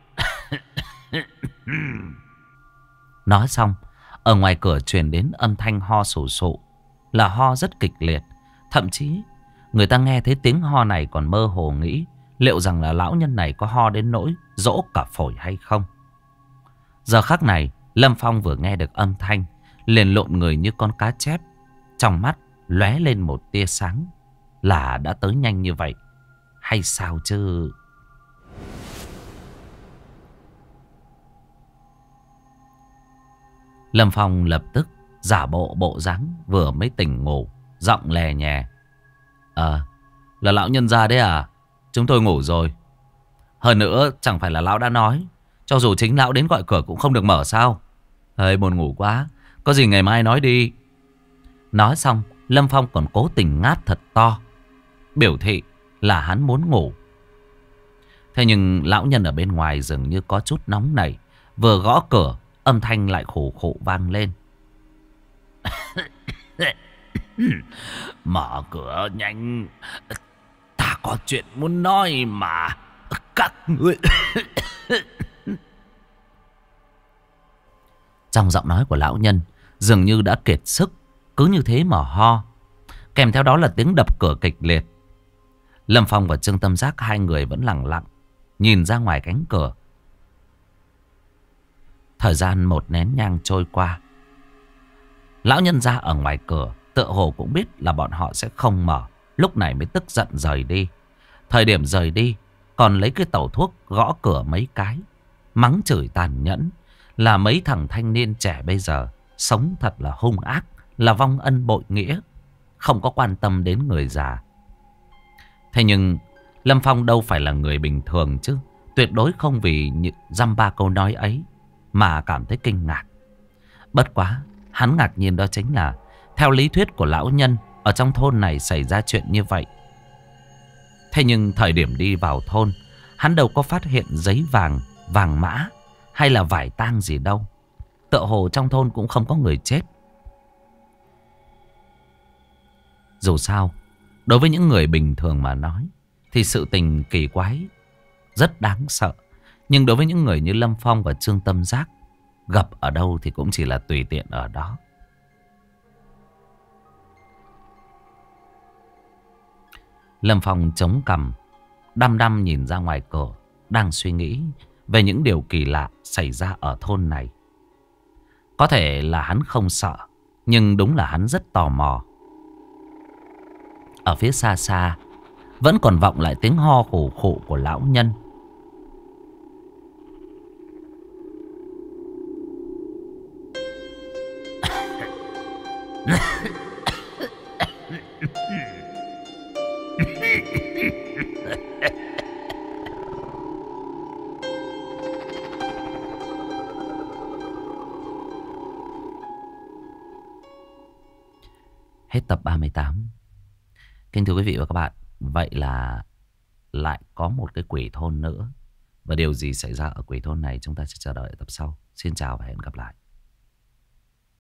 Nói xong, ở ngoài cửa truyền đến âm thanh ho sù sụ, là ho rất kịch liệt. Thậm chí người ta nghe thấy tiếng ho này còn mơ hồ nghĩ liệu rằng là lão nhân này có ho đến nỗi dỗ cả phổi hay không. Giờ khắc này, Lâm Phong vừa nghe được âm thanh liền lộn người như con cá chép, trong mắt lóe lên một tia sáng. Là đã tới nhanh như vậy hay sao chứ? Lâm Phong lập tức giả bộ dáng vừa mới tỉnh ngủ, giọng lè nhè. Là lão nhân gia đấy à? Chúng tôi ngủ rồi. Hơn nữa chẳng phải là lão đã nói cho dù chính lão đến gọi cửa cũng không được mở sao? Buồn ngủ quá, có gì ngày mai nói đi. Nói xong, Lâm Phong còn cố tình ngáp thật to, biểu thị là hắn muốn ngủ. Thế nhưng lão nhân ở bên ngoài dường như có chút nóng nảy, vừa gõ cửa, âm thanh lại khủ khụ vang lên. Mở cửa nhanh, ta có chuyện muốn nói mà. Các ngươi. Trong giọng nói của lão nhân dường như đã kiệt sức, cứ như thế mà ho. Kèm theo đó là tiếng đập cửa kịch liệt. Lâm Phong và Trương Tâm Giác hai người vẫn lặng lặng nhìn ra ngoài cánh cửa. Thời gian một nén nhang trôi qua. Lão nhân ra ở ngoài cửa tựa hồ cũng biết là bọn họ sẽ không mở, lúc này mới tức giận rời đi. Thời điểm rời đi còn lấy cái tẩu thuốc gõ cửa mấy cái, mắng chửi tàn nhẫn. Là mấy thằng thanh niên trẻ bây giờ sống thật là hung ác, là vong ân bội nghĩa, không có quan tâm đến người già. Thế nhưng Lâm Phong đâu phải là người bình thường chứ. Tuyệt đối không vì dăm ba câu nói ấy mà cảm thấy kinh ngạc. Bất quá hắn ngạc nhiên đó chính là theo lý thuyết của lão nhân, ở trong thôn này xảy ra chuyện như vậy. Thế nhưng thời điểm đi vào thôn, hắn đâu có phát hiện giấy vàng, vàng mã hay là vải tang gì đâu. Tựa hồ trong thôn cũng không có người chết. Dù sao, đối với những người bình thường mà nói thì sự tình kỳ quái rất đáng sợ. Nhưng đối với những người như Lâm Phong và Trương Tâm Giác, gặp ở đâu thì cũng chỉ là tùy tiện ở đó. Lâm Phong chống cằm, đăm đăm nhìn ra ngoài cửa, đang suy nghĩ về những điều kỳ lạ xảy ra ở thôn này. Có thể là hắn không sợ, nhưng đúng là hắn rất tò mò. Ở phía xa xa vẫn còn vọng lại tiếng ho khủ khụ của lão nhân. Hết tập 38. Kính thưa quý vị và các bạn, vậy là lại có một cái quỷ thôn nữa. Và điều gì xảy ra ở quỷ thôn này chúng ta sẽ chờ đợi ở tập sau. Xin chào và hẹn gặp lại.